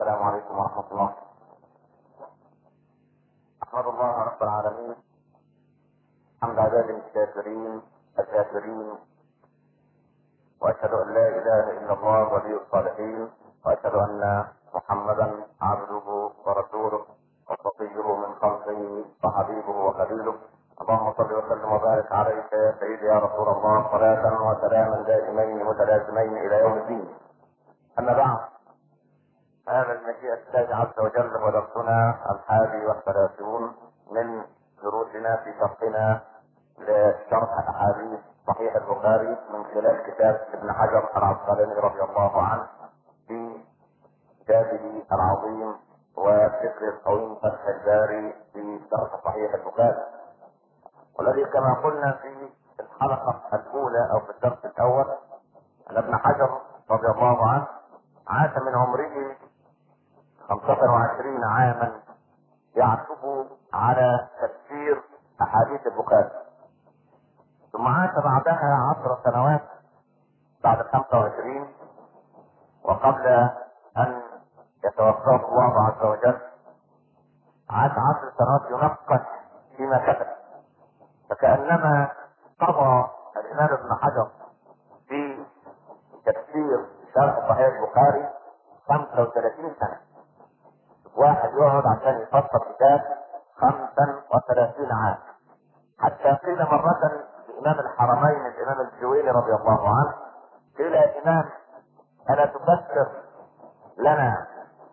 السلام عليكم ورحمة الله. أحمد الله رب العالمين حمد عباد الشاكرين وأشهد أن لا إله إلا الله ولي الصالحين، وأشهد أن محمدا عبده ورسوله وصفيه من خلقه وحبيبه وخليله. اللهم صل وسلم وبارك عليك يا سيدي يا رسول الله، صلاة وسلاما دائمين متلازمين إلى يوم الدين. أما بعد، هذا المشيئة الله عز وجل هو درسنا 31 من دروسنا في شرحنا لشرح أحاديث صحيح البخاري من خلال كتاب ابن حجر العسقلاني رضي الله عنه في كتابه العظيم وفكر القويم فتح الباري في شرح صحيح البخاري، والذي كما قلنا في الحلقة الأولى أو في الدرس الأول أن ابن حجر رضي الله عنه عاش من عمره 25 عاما يعكف على تفسير أحاديث البخاري، ثم عاش بعدها 10 سنوات بعد 25، وقبل أن يتوفاه الله عز وجل عاش 10 سنوات ينقش فيما كتب، فكأنما قضى الإمام ابن حجر في تفسير شرح صحيح البخاري 35 سنة. واحد يقعد عشان يفسر كتاب 35 عام، حتى قيل مرة لإمام الحرمين الإمام الجويني رضي الله عنه، قيل يا إمام ألا تفسر لنا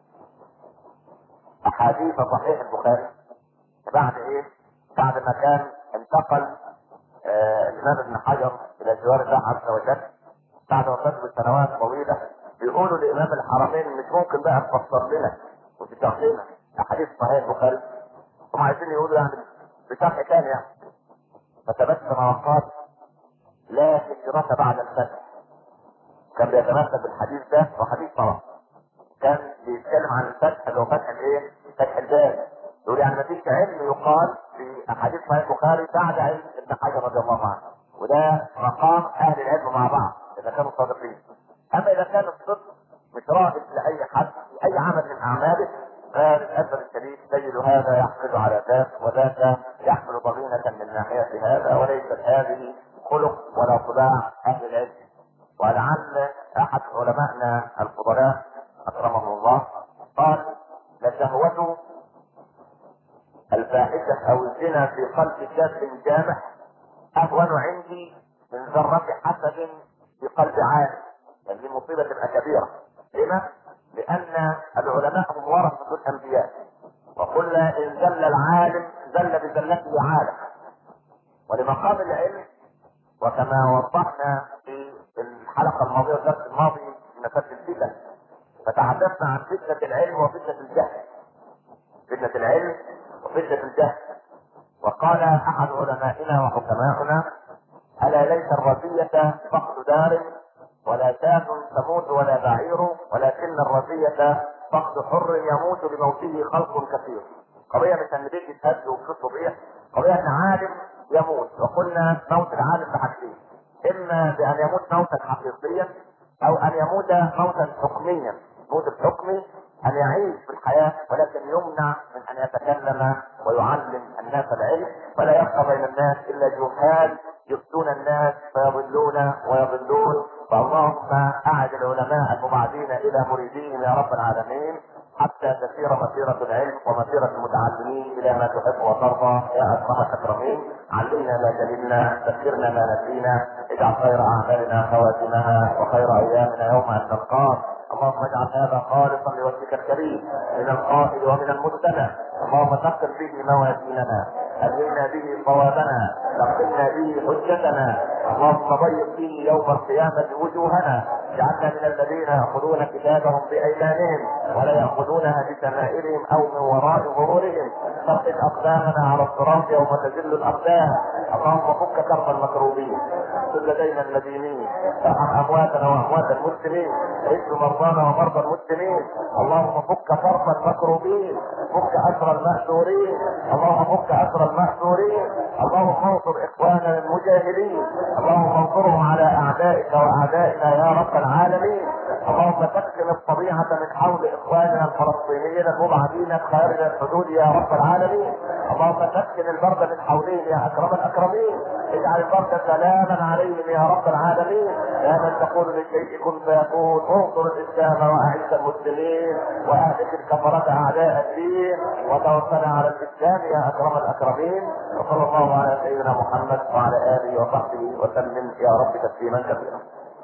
أحاديث صحيح البخاري؟ بعد إيه؟ بعد ما كان انتقل الإمام ابن حجر إلى جوار الله عز وجل بعد وفاته بسنوات طويلة، بيقولوا لإمام الحرمين مش ممكن بقى تفسر لنا وتشرح لنا أحاديث صحيح البخاري؟ هم عايزين يقولوا يعني بشرح ثاني يعني. فتبسم وقال لا هجرة بعد الفتح. كان بيتمثل بالحديث ده وحديث طبعا كان بيتكلم عن الفتح اللي هو فتح الايه؟ فتح الباب. يقول يعني ما فيش علم يقال في احاديث صحيح البخاري بعد علم ابن حجر رضي الله عنه، وده مقام اهل العلم مع بعض اذا كانوا صادقين. اما اذا كان الصدق مش رائد لاي حد في اي عمل من اعماله، فللاسف الشديد تجد هذا يحمل على ذاك وذاك يحمل ضغينة من ناحية هذا، وليست هذه خلق ولا طباع اهل العلم. ولعل احد علمائنا الفضلاء اكرمه الله قال لشهوة الفاحشة او الزنا في قلب شاب جامح اهون عندي من ذرة حسد في قلب عالم. يعني دي مصيبة تبقى كبيرة. لما؟ لان العلماء هم ورثة الانبياء، وقلنا ان زل العالم زل بزلته عالم. ولمقام العلم، وكما وضحنا في الحلقة الماضية والدرس الماضي في مسألة الفتن، فتحدثنا عن فتنة العلم وفتنة الجهل. فتنة العلم وفتنة الجهل. وقال احد علمائنا وحكمائنا الا ليس الرزية فقد دار ولا شاة تموت ولا بعير، ولكن الرزية فقد حر يموت بموته خلق كثير. قضية مش ان بيجي تهد وقصه بيه، قضية ان عالم يموت. وقلنا موت العالم بحاجتين: اما بان يموت موتا حقيقيا او ان يموت موتا حكميا. الموت الحكمي ان يعيش في الحياة ولكن يمنع من ان يتكلم ويعلم الناس العلم، فلا يبقى بين الناس الا جهال يفتون الناس فيضلون ويضلون. فاللهم اعد العلماء المبعدين الى مريدين يا رب العالمين، حتى تسير مسيرة العلم ومسيرة المتعلمين الى ما تحب وترضى يا اكرم الاكرمين. علمنا ما جهلنا، ذكرنا ما نسينا، اجعل خير اعمالنا خواتمها وخير ايامنا يوم ان نلقاك. اللهم اجعل هذا خالصا لوجهك الكريم من القائل ومن المستمع. اللهم ثقل به موازيننا، ألهمنا به صوابنا، نقلنا به حجتنا. اللهم ضيق به يوم القيامة وجوهنا، اجعلنا من الذين يأخذون كتابهم بأيمانهم ولا يأخذونها بشمائلهم أو من وراء ظهورهم. ثبت أقدامنا على الصراط يوم تزل الأقدام. اللهم فك كرب المكروبين، سد دين المدينين، ارحم أمواتنا وأموات المسلمين، اشف مرضانا ومرضى المسلمين. اللهم فك كرب المكروبين، فك أسر المأسورين، اللهم فك أسر المأسورين. اللهم انصر إخواننا المجاهدين، اللهم انصرهم على أعدائك وأعدائنا يا رب العالمين. اللهم سكن الطبيعة من حول اخواننا الفلسطينيين المبعدين خارج الحدود يا رب العالمين. اللهم سكن البرد من حولهم يا اكرم الاكرمين. اجعل البرد سلاما عليهم يا رب العالمين. يا من تقول للشيء كن فيكون، انصر الاسلام واعز المسلمين واهلك الكفرة اعداء الدين وتوفنا على الاسلام يا اكرم الاكرمين. وصلى الله على سيدنا محمد وعلى اله وصحبه وسلم يا رب تسليما كثيرا.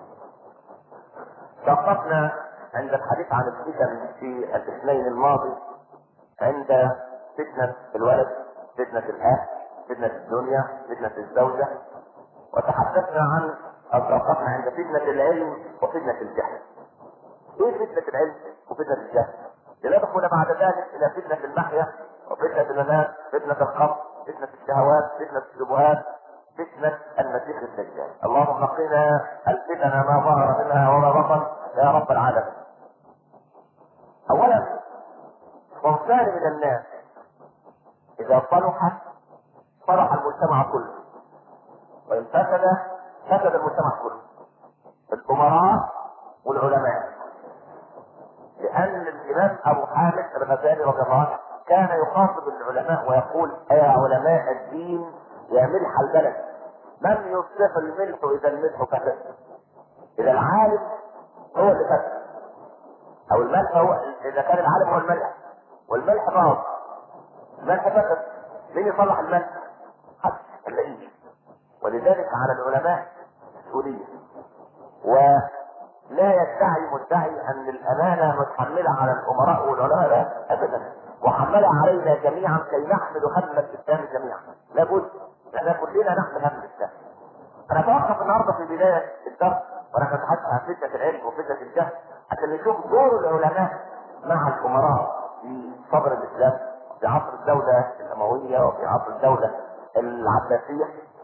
توقفنا عند الحديث عن الفتن في الاثنين الماضي، عند فتنة الولد، فتنة الاهل، فتنة الدنيا، فتنة الزوجة، وتحدثنا عن او توقفنا عند فتنة العلم وفتنة الجهل. ايه فتنة العلم وفتنة الجهل؟ لندخل بعد ذلك الى فتنة المحيا وفتنة الممات، فتنة القبر، فتنة الشهوات، فتنة الشبهات، فتنة المسيح الدجال. اللهم قنا الفتن ما ظهر منها وما بطن يا رب العالمين. اولا صنفان من الناس اذا صلح المجتمع كله، وان فسد المجتمع كله. الامراء والعلماء. لان الامام ابو حامد الغزالي رضي الله عنه كان يخاطب العلماء ويقول: يا علماء الدين يا ملح البلد، من يصلح الملح اذا الملح فسد؟ اذا العالم هو اللي فسد، او الملح هو، اذا كان العالم هو الملح والملح باظ، الملح فسد، مين يصلح الملح؟ حد اللئيم. ولذلك على العلماء مسؤوليه، ولا يدعي مدعي ان الامانه متحمله على الامراء والعلماء ابدا، وحملها علينا جميعا كي نحمل هم الاسلام جميعا. لابد لان كلنا نحمل هم الاسلام. انا اتوقف النهارده في بدايه الدرس وانا بتحدث عن فتنه العلم وفتنه الجهل عشان نشوف دور العلماء مع الامراء في صدر الاسلام في عصر الدوله الامويه وفي عصر الدوله العباسيه،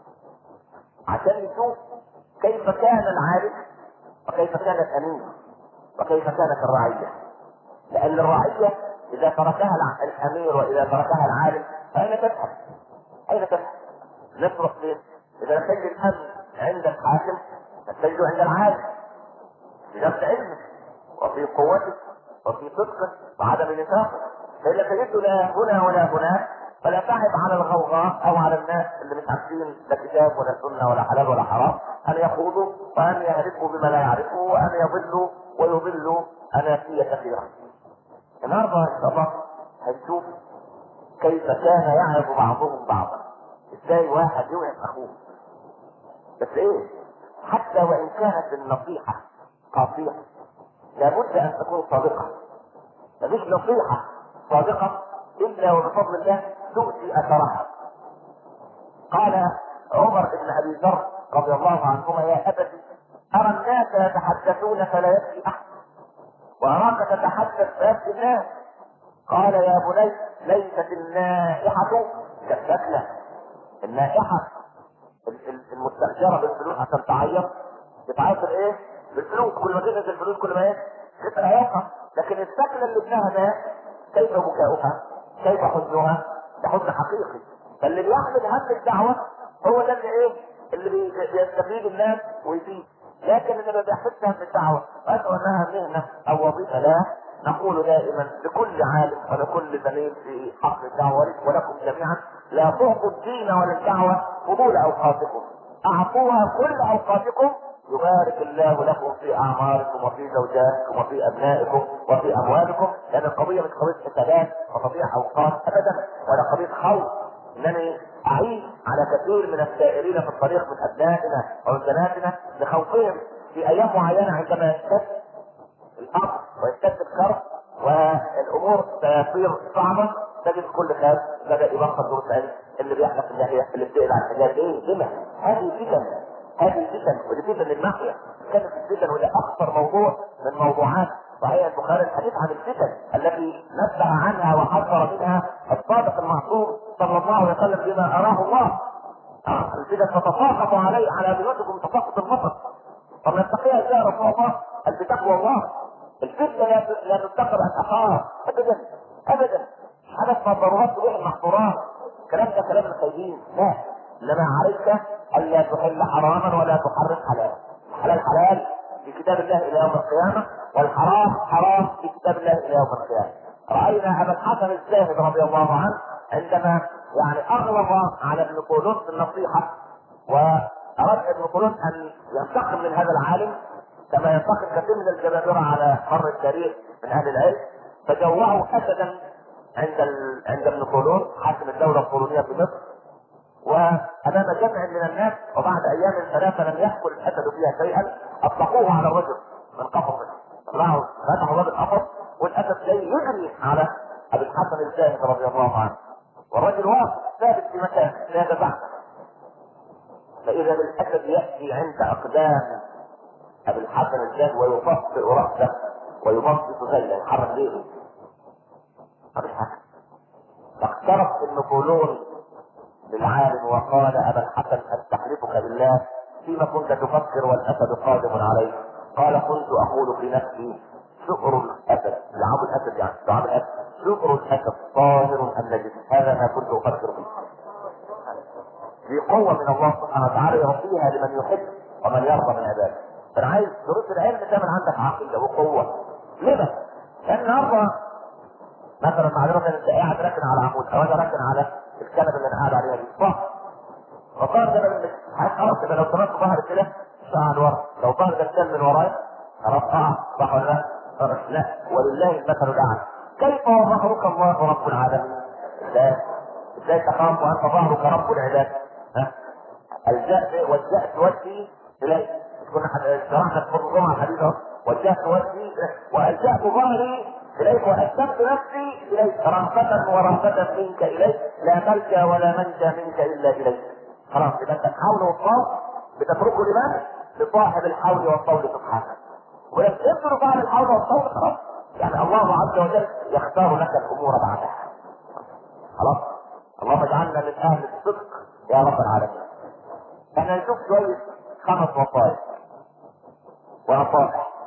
عشان نشوف كيف كان العالم وكيف كان الامين وكيف كانت الرعيه. لان الرعيه اذا تركها الامير واذا تركها العالم فاين تذهب؟ اين تذهب؟ نصرف فين؟ اذا تجد الامن عند الحاكم فتجده عند العالم في نفس علمه وفي قوته وفي صدقه وعدم نفاقه. فاذا تجده لا هنا ولا هناك فلا تعب على الغوغاء او على الناس اللي مش عارفين لا كتاب ولا سنه ولا حلال ولا حرام ان يخوضوا وان يهربوا بما لا يعرفوا وان يضلوا ويضلوا اناسيه كثيره. النهارده ان شاء الله هنشوف كيف كان يعظ بعضهم بعضا، ازاي واحد يوعظ اخوه. بس ايه؟ حتى وان كانت النصيحه قاطعه لابد ان تكون صادقه. مفيش نصيحه صادقه الا وبفضل الله تؤتي اثرها. قال عمر بن ابي ذر رضي الله عنهما: يا ابتي ارى الناس يتحدثون فلا يبكي احد واراك تتحدث فيبكي الناس. قال: يا بني ليست النائحه كالسكنه. النائحه المستاجره بالفلوس عشان تعيط، بتعيط بايه؟ بالفلوس. كل ما تنزل الفلوس كل ما ايه؟ تسال عياطها. لكن السكنه اللي ابنها مات كيف بكاؤها؟ كيف حزنها؟ ده حزن حقيقي. فاللي بيحمل هم الدعوه هو ده اللي ايه؟ اللي بيستفيد الناس ويفيد. لكن اللي ما بيحملش هم الدعوه ويدعو انها مهنه او وظيفه، لا. نقول دائما لكل عالم ولكل زميل في حق الدعوه ولكم جميعا: لا تعطوا الدين ولا الدعوه فضول اوقاتكم، اعطوها كل اوقاتكم يبارك الله لكم في اعماركم وفي زوجاتكم وفي ابنائكم وفي اموالكم. لان القضيه مش قضيه حسابات وتضييع اوقات ابدا، ولا قضيه خوف. انني اعيش على كثير من السائرين في الطريق من ابنائنا ومن بناتنا لخوفهم في ايام معينه عندما يشتد الامر ويشتد الكرب والامور تصير صعبه، تجد كل خاف بدا يبطل دروس علم، اللي بيحلق اللحيه، اللي بتقلع الحجاب. ايه؟ لما هذه فتن، هذه فتن، ودي فتن المحيا. كانت الفتن وده اخطر موضوع من موضوعات صحيح البخاري، الحديث عن الفتن التي نبه عنها وحذر منها الصادق المعصوم صلى الله عليه وسلم بما اراه الله. الفتن تتساقط على بيوتكم تساقط المطر. طب نتقيها ازاي يا رسول الله؟ بتقوى الله. الفتنه لا تتقى بالاثار ابدا ابدا. حدث الضرورات تبيح المحظورات. الكلام ده كلام الخيرين، لا. انما عليك الا تحل حراما ولا تحرم حلالا. حلال حلال في كتاب الله الى يوم القيامه، راينا ابا الحسن الزاهد رضي الله عنه عندما يعني اغلظ على ابن قولون في النصيحه، واراد ابن قولون ان ينتقم من هذا العالم كما ينتقم كثير من الجبابره على مر التاريخ من اهل العلم، فجوعوا اسدا عند ابن قولون حاكم الدوله القولونيه في مصر، وامام جمع من الناس، وبعد ايام ثلاثه لم يحكل الاسد فيها شيئا اطلقوه على الرجل من قفصه، طلعوا فتحوا باب القفص والاسد جاي يجري على ابي الحسن الزاهد رضي الله عنه، والرجل واقف ثابت في مكانه لا يتبعثر، فاذا بالاسد ياتي عند اقدام ابي الحسن الزاهد ويطفئ راسه ويمصص ذيلا يحرك ليه ابي الحسن، فاقترب ابن قولون للعالم وقال ابا الحسن استحلفك بالله فيما كنت تفكر والاسد قادم عليك؟ قال كنت اقول في نفسي شؤر الاسد، لعاب الاسد يعني لعاب الاسد، شؤر الاسد طاهر ام نجس، هذا ما كنت افكر فيه. في قوه من الله سبحانه وتعالى يعطيها لمن يحب ومن يرضى من عباده. انا عايز دروس العلم تعمل عندك عقيده وقوه. ليه بس؟ لان النهارده مثلا معلومه انت قاعد راكن على عمود او انا راكن على الكنبه اللي انا قاعد عليها دي صح؟ وصار ده من خلاص كده لو طلعت ظهر كده شعر لورا، لو ظهر ده اتكلم من ورايا خلاص صح ولا لا؟ لا، ولله المثل الاعلى. كيف وظهرك الله رب العالمين؟ ازاي تخاف وانت ظهرك رب العباد؟ ها؟ وجهت وجهي اليك، كنا شرحنا في الجمعه الحديثه وجهت وجهي والجأت ظهري اليك واسلمت نفسي اليك رهبة ورهبة منك اليك، لا ملجا ولا منجا منك الا اليك. خلاص يبقى انت الحول والطول بتتركه لمن؟ لصاحب الحول والطول سبحانه. ولما تنظر صاحب الحول والطول خلاص يعني الله عز وجل يختار لك الامور بعدها. خلاص اللهم اجعلنا من اهل الصدق يا رب العالمين. انا نشوف شويه 5 وصايا ونصائح.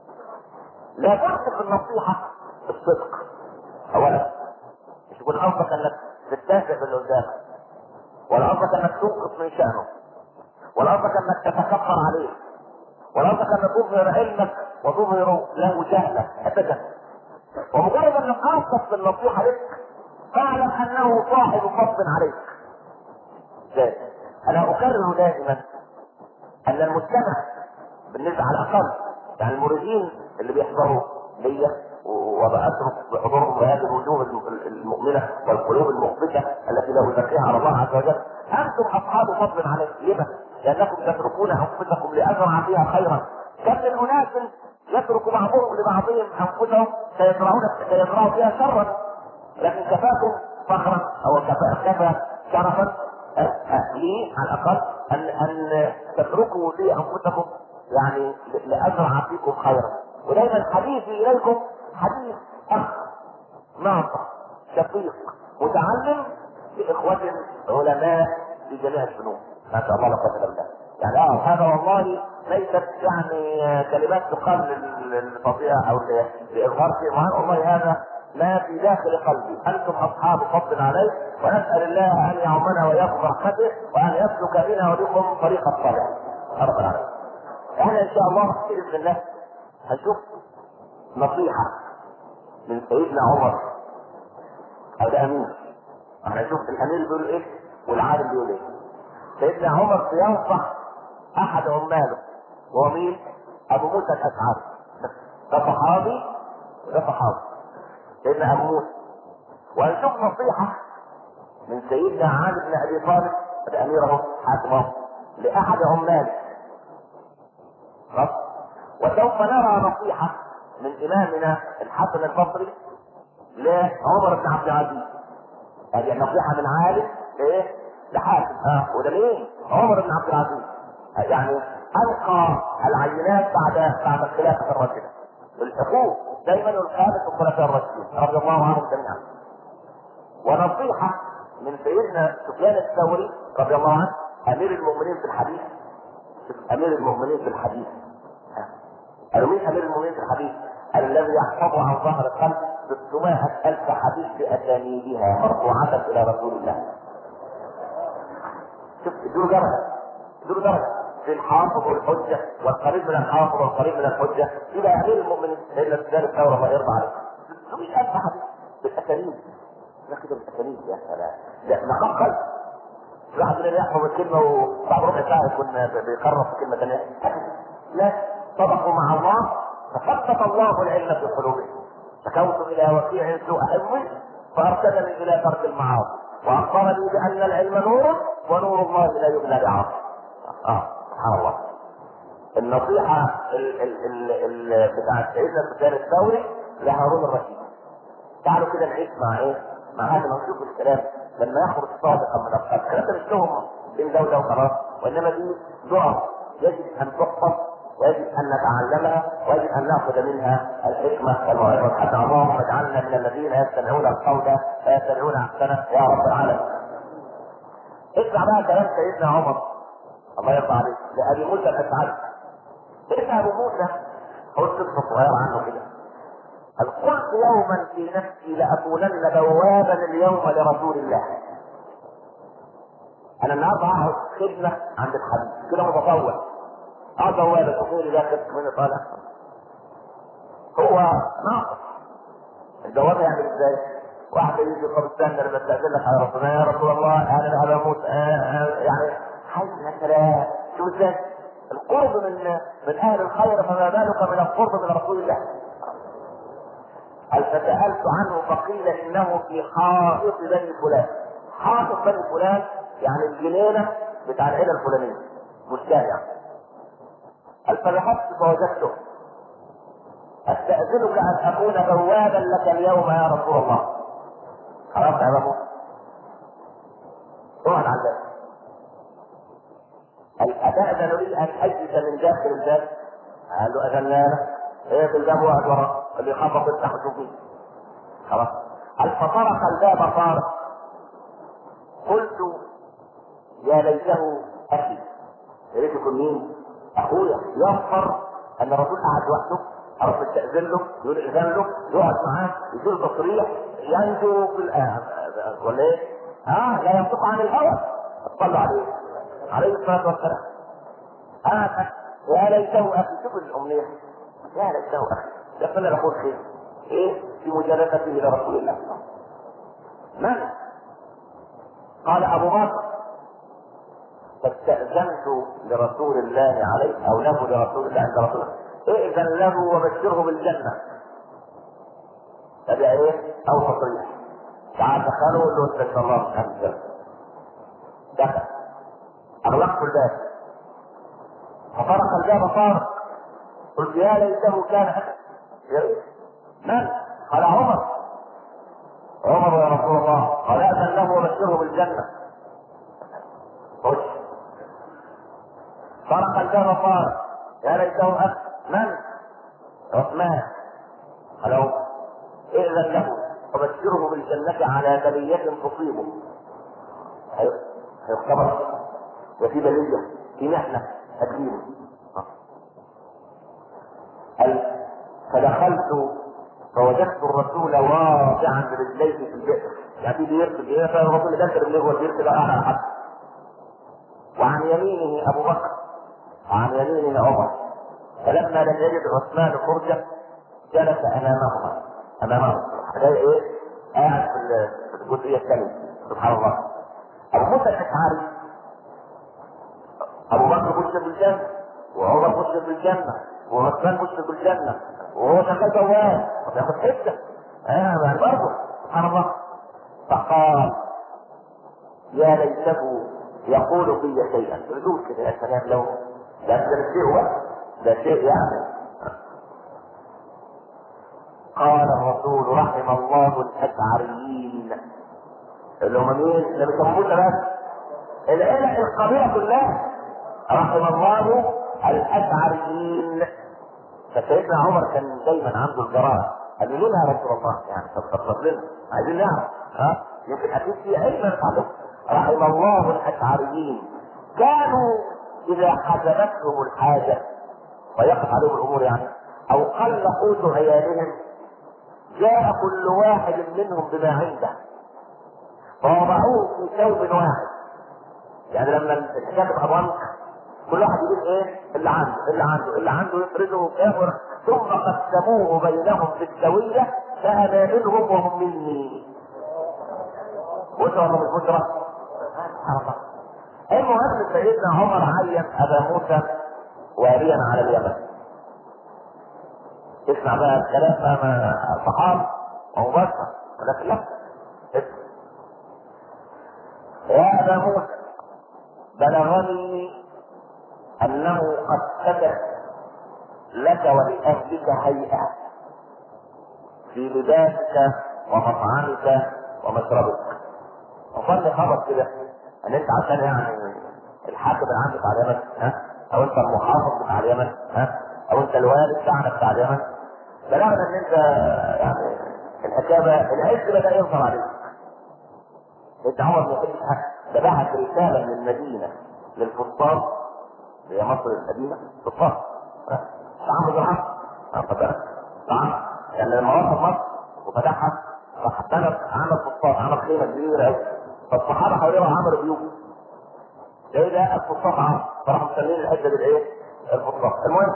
لابد في النصيحه الصدق. اولا مش يكون قصدك انك تستهزئ باللي قدامك، ولا قصدك انك تنقص من شانه، ولا قصدك انك تتكبر عليه، ولا قصدك انك تظهر علمك وتظهر له جهلك ابدا. ومجرد انك قصدك في النصيحه لك فاعلم انه صاحب فضل عليك. ازاي؟ انا اكرر دائما ان المجتمع بالنسبه على الاقل يعني المريدين اللي بيحضروا ليا وبأترك بحضورهم بهذه الوجوه المؤمنه والقلوب المخبته التي لا ازكيها على الله عز وجل، انتم اصحاب فضل عليك. لما؟ لانكم تتركون انفسكم لازرع فيها خيرا. كم من اناس يترك بعضهم لبعضهم انفسهم سيزرعوا فيها شرا، لكن كفاكم فخرا او كفى شرفا لي على الاقل ان تتركوا لي انفسكم يعني لازرع فيكم خيرا. ودايما حديثي اليكم حديث اخ ناصح شقيق متعلم باخوة علماء في جميع الفنون. ما شاء الله لا قوة الا بالله. يعني هذا والله ليست يعني كلمات تقال للفظيعة او لاظهار شيء معين، والله هذا ما في داخل قلبي. انتم اصحاب فضل عليه، ونسال الله ان يعمنا ويغفر رحمته وان يسلك بنا وبكم طريق الصالح رب العالمين. احنا ان شاء الله باذن الله هنشوف نصيحه من سيدنا عمر او الامير. هنشوف الامير بيقول ايه والعالم بيقول ايه. سيدنا عمر بينصح احد عماله وهو مين؟ ابو موسى الاشعري. ده صحابي وده صحابي سيدنا ابو موسى. وهنشوف نصيحه من سيدنا علي بن ابي طالب اميره حاكمه لاحد عماله. وسوف نرى نصيحه من امامنا الحسن البصري لعمر بن عبد العزيز. هذه النصيحه من عالم ايه؟ لحاكم. وده مين؟ عمر بن عبد العزيز. يعني القى العينات بعد الخلافه الراشده. الحقوق دائما الخامس الخلفاء الراشدين رضي الله عنهم جميعا. ونصيحه من سيدنا سفيان الثوري رضي الله عنه امير المؤمنين في الحديث. امير المؤمنين في الحديث. قالوا مين امير المؤمنين في الحديث؟ الذي يحفظ عن ظهر القلب 600,000 حديث باسانيدها مرفوعه الى رسول الله. شوف ادوا درجه في الحافظ والحجه والقريب من الحافظ والقريب من الحجه. يبقى امير المؤمنين سيدنا سفيان الثوري الله يرضى عليه 600,000 حديث. بالاساليب، لا كده بالاساليب يا سلام، لا نقاء قلب. الواحد مننا يحفظ الكلمه وبعد ربع ساعه يكون بيقرر في كلمه ثانيه. لا، صدقوا مع الله فثبت الله العلم في قلوبهم. شكوت الى وكيع سوء حفظي فارشدني الى ترك المعاصي واخبرني بان العلم نور ونور الله لا يبلى بعاصي. سبحان الله. النصيحه بتاعت سيدنا سفيان الثوري لهارون الرشيد. تعالوا كده نعيش مع ايه؟ مع هذا نشوف الكلام لما يخرج صادقا من القلب. الكلام ده مش تهمه بين ده وده وخلاص، وانما دي دعاء يجب ان تحفظ ويجب ان نتعلمها ويجب ان ناخذ منها الحكمه والموعظه الحسنه. اللهم اجعلنا من الذين يستمعون القول فيتبعون احسنه يا رب العالمين. اسمع بقى كلام سيدنا عمر الله يرضى عليه لابي موسى الاشعري. سيدنا ابو موسى هو قصه صغيره عنه كده. قلت يوما في نفسي لاكونن بوابا اليوم لرسول الله. انا النهارده هقعد خدمه عند الحبيب كده متطوع. بوابه تقول لي داخل من طالع. هو ناقص. البوابه يعمل ازاي؟ واحد يجي طب استنى لما استاذن لك على رسول الله يا رسول الله انا ابا موسى يعني حي مثلا شو ازاي؟ القرب من اهل الخير فما بالك من القرب من رسول الله. هل فسألت عنه فقيل انه في حائط بني فلان. حائط بني فلان يعني الجنينة بتاع العيلة الفلانية مش جامع. هل فبحثت فوجدته. استأذنك ان اكون بوابا لك اليوم يا رسول الله. خلاص يا ابو روح على الباب. هل اتأذن لي ان اجلس من داخل الباب؟ قال له اذن لك. ايه في الباب واحد ورا اللي خبط افتح وشوفيه. خلاص. هل فطرق الباب طارق. قلت يا ليته اخي. يا ريت يكون مين؟ اخويا يغفر ان الرسول قعد وحده اروح استاذن له يقول اذن له يقعد معاه يصير تصريح ينجو في ولا ايه؟ لا ينطق عن الهوى. اطلع عليه عليه الصلاه والسلام. يا ليته اخي. شوف الامنيه يا ليته اخي يقبل الاخوه خير ايه في مجالسته لرسول الله. من؟ قال ابو بكر. فاستأذنت لرسول الله عليه او له لرسول الله عند رسول الله ائذن له وبشره بالجنه. تبع ايه؟ او تصريح. تعال دخله وقول له انت ان شاء الله مش هتنزل. دخل اغلقت الباب فطرق الباب طارق. قلت يا ليته كان اخي. من؟ قال عمر. عمر يا رسول الله. قال ائذن له وبشره بالجنه. خش. طرق الباب طارق. يا ليته اخي. من؟ عثمان. قال ائذن له وبشره بالجنه على بليه تصيبه. هيختبر وفي بليه في محنه تكليمه. فدخلت فوجدت الرسول واضعا برجليه في البئر. يعني في بئر الرسول دخل رجليه والبئر كده على الحد. وعن يمينه ابو بكر وعن يمينه عمر. فلما لم يجد عثمان فرجه جلس امامه زي ايه؟ قاعد في الجزئيه الثانيه. سبحان الله. ابو موسى الاشعري ابو بكر بشر بالجنه وعمر بشر بالجنه وعثمان بشر بالجنه وهو شغال بواب وبياخد حته يعني برضه سبحان الله. فقال يا ليته يقول في شيئا. ردود كده يا سلام لو ده شيء بس ده شيء يعني. قال الرسول رحم الله الاشعريين اللي هم مين؟ اللي بيسموه بس العيله القبيله كلها. رحم الله الاشعريين. فسيدنا عمر كان دايما عنده الجرأة. قال له ليه يا رسول الله؟ يعني طب لنا عايزين نعرف يمكن اكيد في علم نفعله. رحم الله الاشعريين كانوا اذا حزبتهم الحاجه ويقف عليهم الامور يعني او قل قوت عيالهم جاء كل واحد منهم بما عنده فوضعوه في ثوب واحد. يعني لما الحكايه تبقى ضنك كل واحد يقول ايه اللي عنده يفرده ويكافر ثم قسموه بينهم بالسويه فأمائلهم وهم مني. بشرى ولا مش بشرى؟ المهم سيدنا عمر عين ابا موسى واليا على اليمن. اسمع بقى الكلام ما صحاب ومباشر، ولكن لا اسمع. يا ابا موسى بلغني انه قد كتب لك ولاهلك هيئه في لباسك ومطعمك ومشربك. وصلي خبر كده ان انت عشان يعني الحاكم العام بتاع اليمن، او انت المحافظ بتاع اليمن، او انت الوالد بتاعنا بتاع اليمن، بلغنا ان انت يعني الحكايه العز بدا يظهر عليك. انت عمر بن الخطاب ده بعت رساله من المدينه للفسطاط، هي مصر القديمه فسطاط، عمرو بن العاص طبعا يعني لما وصل مصر وفتحها راح عمل فسطاط، عمل خيمه كبيره قوي، فالصحابه حواليه عملوا بيوت زي ده الفسطاط عمرو، فراحوا مسمين الحته بالايه؟ الفسطاط. المهم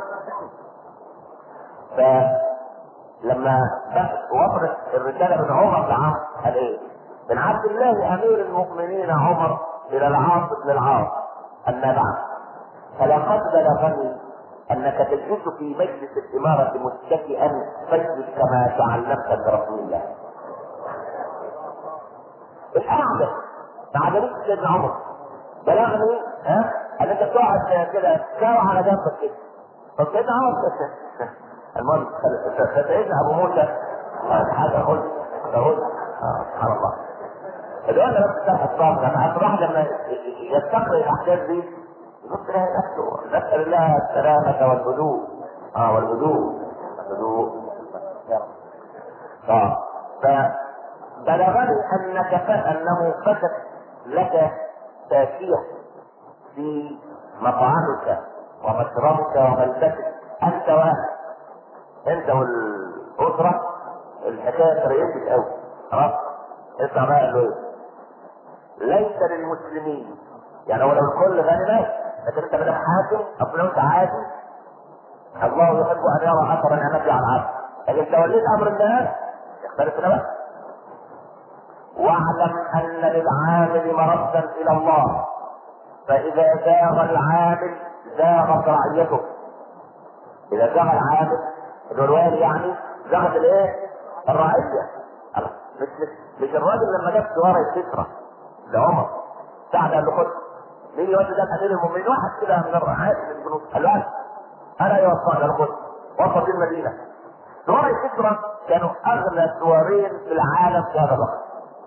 فلما وصلت الرساله من عمر لعمرو قال ايه؟ من عبد الله امير المؤمنين عمر الى العاص بن العاص اما بعد، فلقد بلغني انك تجلس في مجلس الاماره متكئا فاجلس كما تعلمت من رسول الله. القعده ما عجبتش سيدنا عمر، بلغني ان انت تقعد كده تساوي على جنبك كده. طب سيدنا عمر المهم سيدنا ابو موسى حاجه قلت سبحان الله. الوقت بس شرح الصبر لما الواحد لما يستقبل الاحداث دي يبص لها نفسه، نسال الله السلامه والهدوء. والهدوء فبلغني انه فتت لك تاشيه في مطعمك ومشربك وملبسك انت والاسره. الحكايه تريحك قوي خلاص. اسمع بقى قال له ايه؟ ليس للمسلمين، يعني هو لو الكل غني ماشي، لكن انت بدك حاكم اصل انت عادي الله يحب ان يرى اثر نعمته على العبد، لكن توليت امر الناس يختلف بقى. واعلم ان للعامل مردا الى الله، فاذا زاغ العامل زاغت رعيته. اذا زاغ العامل الولي يعني زاغت الايه؟ الرعيه. مش الراجل لما جاب سواره الكسرى لعمر سعد قال له خد مين يودي ده امير المؤمنين؟ واحد كده من الرعاة من الجنود قال له انا يوصل له خد. وصل في المدينه سواره الكسرى كانوا اغلى سوارين في العالم في هذا الوقت،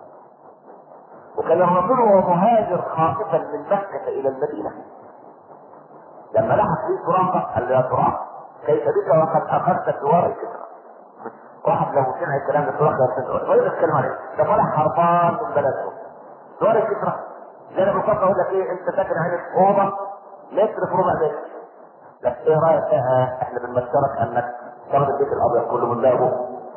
وكان الرسول وهو مهاجر خاطفا من مكه الى المدينه لما لحق فيه سراقه قال له يا سراقه كيف بك وقد اخذت سوار الكسرى؟ واحد لو سمع الكلام ده سراقه ولا يتكلم عليه ده طالع حرفان من بلده. سوار الكسرى زي انا بفكر اقول لك ايه، انت ساكن عندك اوضه متر في ربع متر، بس ايه رايك احنا بنبشرك انك تاخد البيت الابيض كله من بابه؟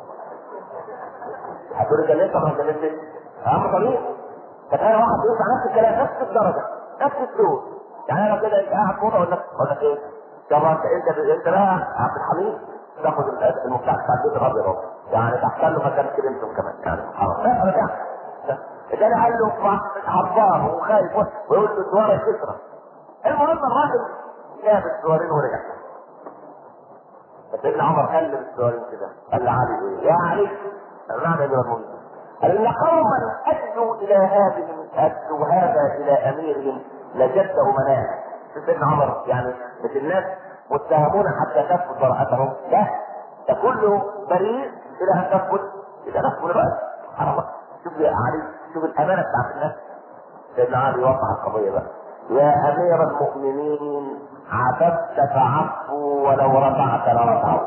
هتقول لي كلمت ولا ما كلمتش؟ اهم طبيعي. تخيل واحد بيوسع نفس الكلام نفس الدرجه نفس السوق، يعني انا كده قاعد فوق اقول لك ايه؟ طبعا انت بقى عبد الحميد تاخد المفتاح بتاع البيت الابيض يعني تحصل له مكان كلمتهم كمان يعني سبحان الله. الثاني قال له حرفان وخايف ويقول له سوار الكسرى. المهم الراجل جاب السوارين ورجع. فسيدنا عمر قلب السوارين كده قال لعلي ايه؟ يا علي نعم يا المؤمنين، قال ان قوما ادوا هذا الى اميرهم لجد امناء. سيدنا عمر يعني مش الناس متهمون حتى تثبت براءتهم، لا ده كله بريء الى ان تثبت الى نفسه بقى. سبحان الله. شوف يا علي، شوف الامانه بتاعت الناس. سيدنا علي يوضح القضيه بقى. يا امير المؤمنين عبدت فعفوا ولو رفعت لرفعوا.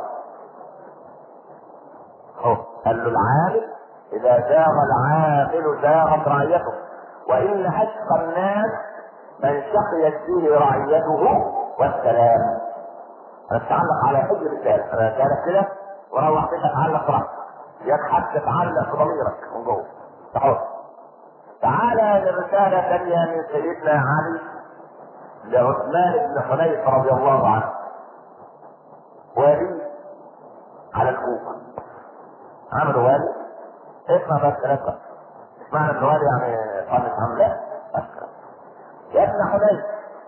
قال له العامل اذا زاغ العامل زاغت رعيته، وان اشقى الناس من شقيت فيه رعيته والسلام. انا اتعلق على حجر الرساله، انا رساله كده وروح بيتك تعلق راسك يضحك تتعلق في ضميرك من جوه تحط. تعالى لرساله ثانيه من سيدنا علي لعثمان بن حنيف رضي الله عنه والي على الكوفه. عملوا والي. اسمع بس ثلاثة، مش معنى ان والي يعني قامت حملة. يا ابن حنين،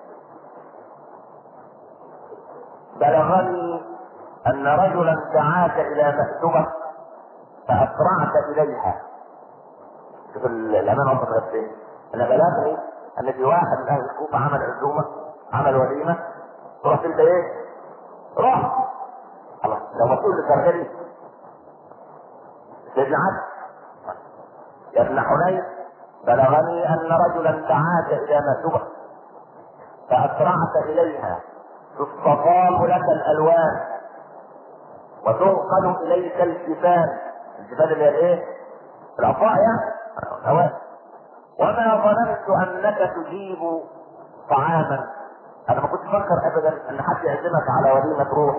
بلغني ان رجلا دعاك الى مأدبة فاسرعت اليها. شوف الامانة وصلت لغاية فين. انا بلغني ان في واحد من اهل الكوفة عمل عزومة، عمل وليمة، رحت انت ايه؟ رحت. الله، لو مسؤول للدرجة سيدنا علي. يا ابن حنين، بلغني ان رجلا دعاك الى مأدبة فاسرعت اليها، تصطفى لك الالوان وتنقل اليك الجبال. الجبال اللي هي ايه؟ الاطفاء يعني الهواء. وما ظننت انك تجيب طعاما. انا ما كنت افكر ابدا ان حد يعزمك على وليمه روح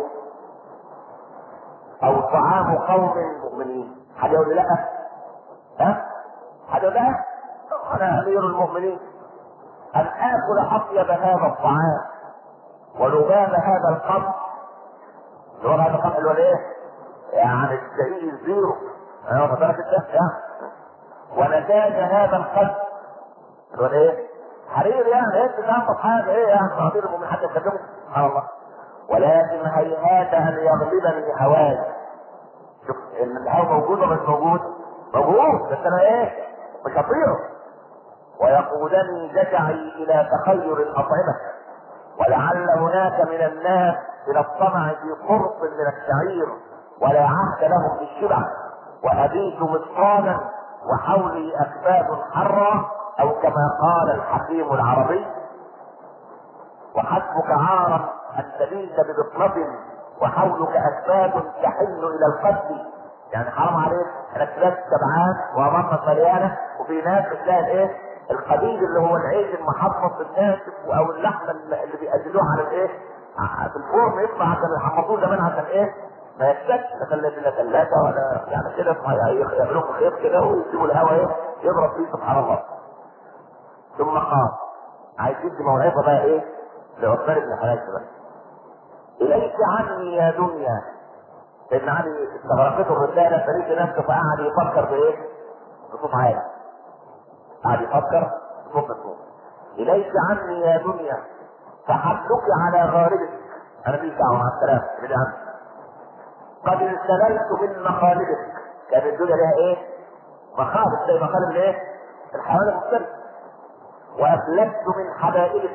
او طعام قوم مؤمنين. حد يقول لي لا؟ ها؟ حد يقول لا؟ انا امير المؤمنين ان اكل اطيب هذا الطعام ولباب هذا القمح. اللي هو هذا القمح اللي هو ايه؟ يعني الشهيد الزيرو. انا واخد بالك انت؟ ونتاج هذا القمح اللي هو ايه؟ حرير. يعني انت تعمل حاجه ايه يعني؟ تعبير المؤمن حتى يكلمه سبحان الله. ولكن هيهات ان يغلبني هواي. شوف الهوى موجود ولا مش موجود؟ موجود، بس انا ايه؟ مش هطيره. ويقودني جشعي الى تخير الاطعمه، ولعل هناك من الناس الى الطمع في قرص من الشعير ولا عهد لهم بالشبع، وابيت مصطادا وحولي اكباد حرة، او كما قال الحكيم العربي: وحسبك عارا ان تبيت ببطنة وحولك اكباد تحن الى القتل. يعني حرام عليك انك تبات شبعان وامامك مليانه، وفي ناس بتلاقي ايه؟ القديد اللي هو العيش المحمص الناشف او اللحمه اللي بيقللوه على الايه؟ في الفرن يطلع عشان يحمصوه زمان عشان ايه؟ ما يفتش. لا ثلاجه ولا يعني كده، يعملوه خيط كده ويسيبوا الهواء ايه؟ يضرب فيه سبحان الله. ثم قال عايز تدي موعظه بقى ايه؟ لعثمان بن حنيفه بقى. اليك عني يا دنيا. سيدنا علي استغرقته الرساله فريق نفسه فقعد يفكر بايه؟ بصوت عالي. قعد يفكر بصوت الصوت. اليك عني يا دنيا فحبلك على غاربك. انا ماليش دعوه مع السلامه اللي عني. قد انسللت من مخالبك. كانت الدنيا لها ايه؟ مخالب زي مخالب الايه؟ الحيوان المختلف. وافلت من حبائلك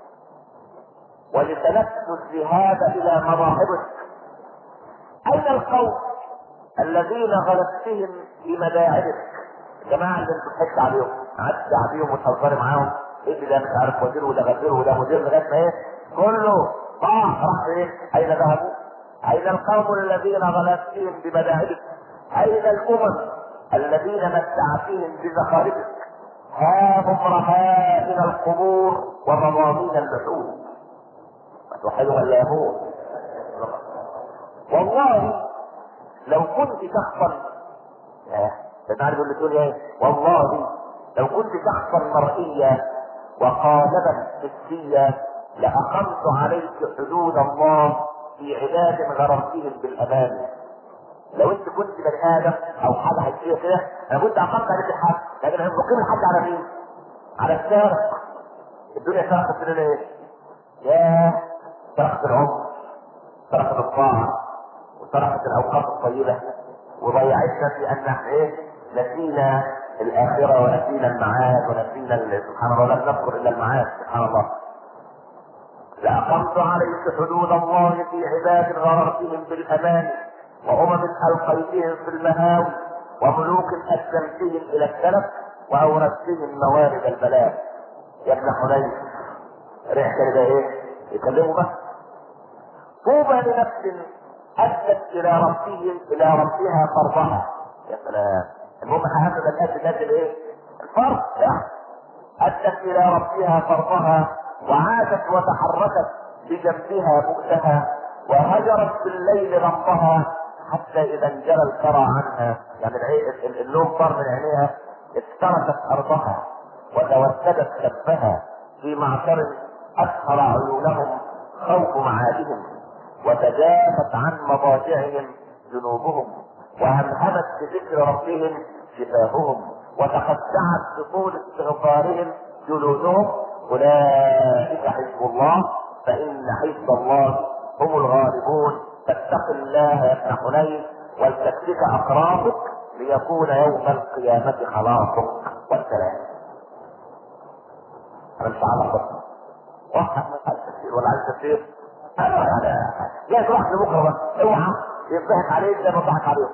ولسلكت الذهاب الى مراحبك. اين القوم الذين غلبتهم في مداعبك؟ الجماعه اللي انت ضحكت عليهم، قعدت عليهم وتهزري معاهم، ايه ده مش عارف وزير وده غفير وده مدير لغايه ما ايه؟ كله راح فين؟ اين ذهبوا؟ اين القوم الذين غلبتهم بمداعبك؟ اين الامم الذين متعتهم بزخارفك؟ ها هم رهائن القبور ومضامين اللحوم. وحلوها لا يموت. والله لو كنت شخصا، تعرف اللي تقول ايه؟ والله لو كنت شخصا مرئيا وقالبا حسيا لاقمت عليك حدود الله في عباد غررتهم بالامان. لو انت كنت بني ادم او حاجه حسيه كده، انا كنت اقمت عليك الحد، لكن انا بقيم الحد على مين؟ على السارق. الدنيا سرقت لنا ايه؟ ياه، سرقت العمر، سرقت الطاعه، وسرقت الاوقات الطيبه، وضيعتنا في ان احنا ايه؟ نسينا الاخره ونسينا المعاد ونسينا سبحان الله، لم نذكر الا المعاد سبحان الله. لاقمت عليك حدود الله في عباد غررتهم بالامان، وامم القيتهم في المهاوي، وملوك اسلمتهم الى السلف، واورثتهم موارد البلاء. يا ابن حنين ريح كده ايه؟ يكلموا بس. طوبى لنفس ادت الى ربها فرضها. يا سلام. المهم حققت الناس الايه؟ الفرض. ادت الى ربها فرضها وعادت وتحركت بجنبها بؤسها وهجرت في الليل ربها حتى اذا انجلى الكرى عنها، يعني النوم طار من عينيها، افترست ارضها وتوسدت كفها في معشر اسهر عيونهم خوف معادهم، وتجافت عن مضاجعهم جنوبهم، وهمهمت بذكر ربهم شفاههم، وتخشعت بطول استغفارهم جلودهم. اولئك حزب الله، فان حزب الله هم الغالبون. فاتق الله يا ابن حنين ولتكفك اقرابك ليكون يوم القيامه خلاصك والسلام. انا مش عارف بس واحد مش عايز تفسير ولا عايز تفسير. ايوه جاي تروح لبكره بس اوعى يضحك عليك زي ما ضحك عليهم.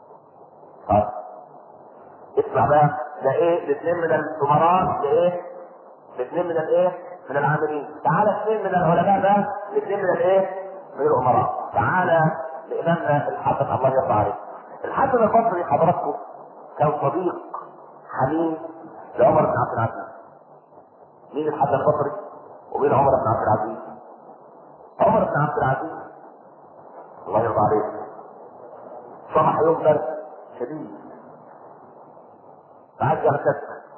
اسمع بقى، ده ايه؟ الاثنين من الامراء، ده ايه؟ الاثنين من الايه؟ من العاملين. تعالى اثنين من العلماء بقى، الاثنين من الايه؟ من الامراء. تعالى لامامنا الحسن الله يرضى عليه. الحسن البصري حضراتكم كان صديق حميم لعمر بن عبد العزيز. مين الحسن البصري؟ ومين عمر بن عبد العزيز؟ عمر بن عبد العزيز الله يرضى عليه صبح يوم برد شديد، عايز يغتسل،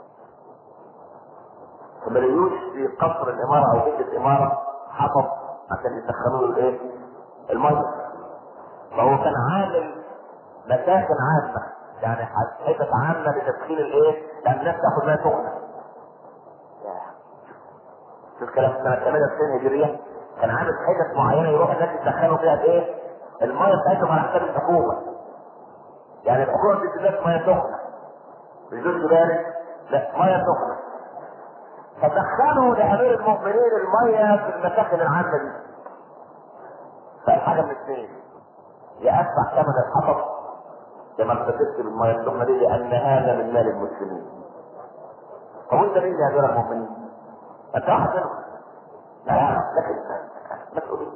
فما لقيوش في قصر الاماره او بيت الاماره حطب عشان يسخنوا له الايه؟ الميه. فهو كان عامل مساكن عامه، يعني حتت عامه لتدخين الايه؟ لان الناس تاخد ميه سخنه. شوف كلام سنه 98 هجريه، كان عامل حتت معينه يروح الناس يسخنوا فيها الايه؟ الميه بتاعتهم على حساب الحكومه. يعني الحكومه بتدي الناس ميه سخنه، مش دول بارد، لا ميه سخنه. فدخلوا لامير المؤمنين الميه في المساكن العامه دي. فالحاجه من اثنين، يا ادفع ثمن الحطب كما اغتسلت بالميه السخنه دي لان هذا من مال المسلمين. طب وانت مين يا امير المؤمنين؟ انت واحد منهم. لا لكن مسؤولين.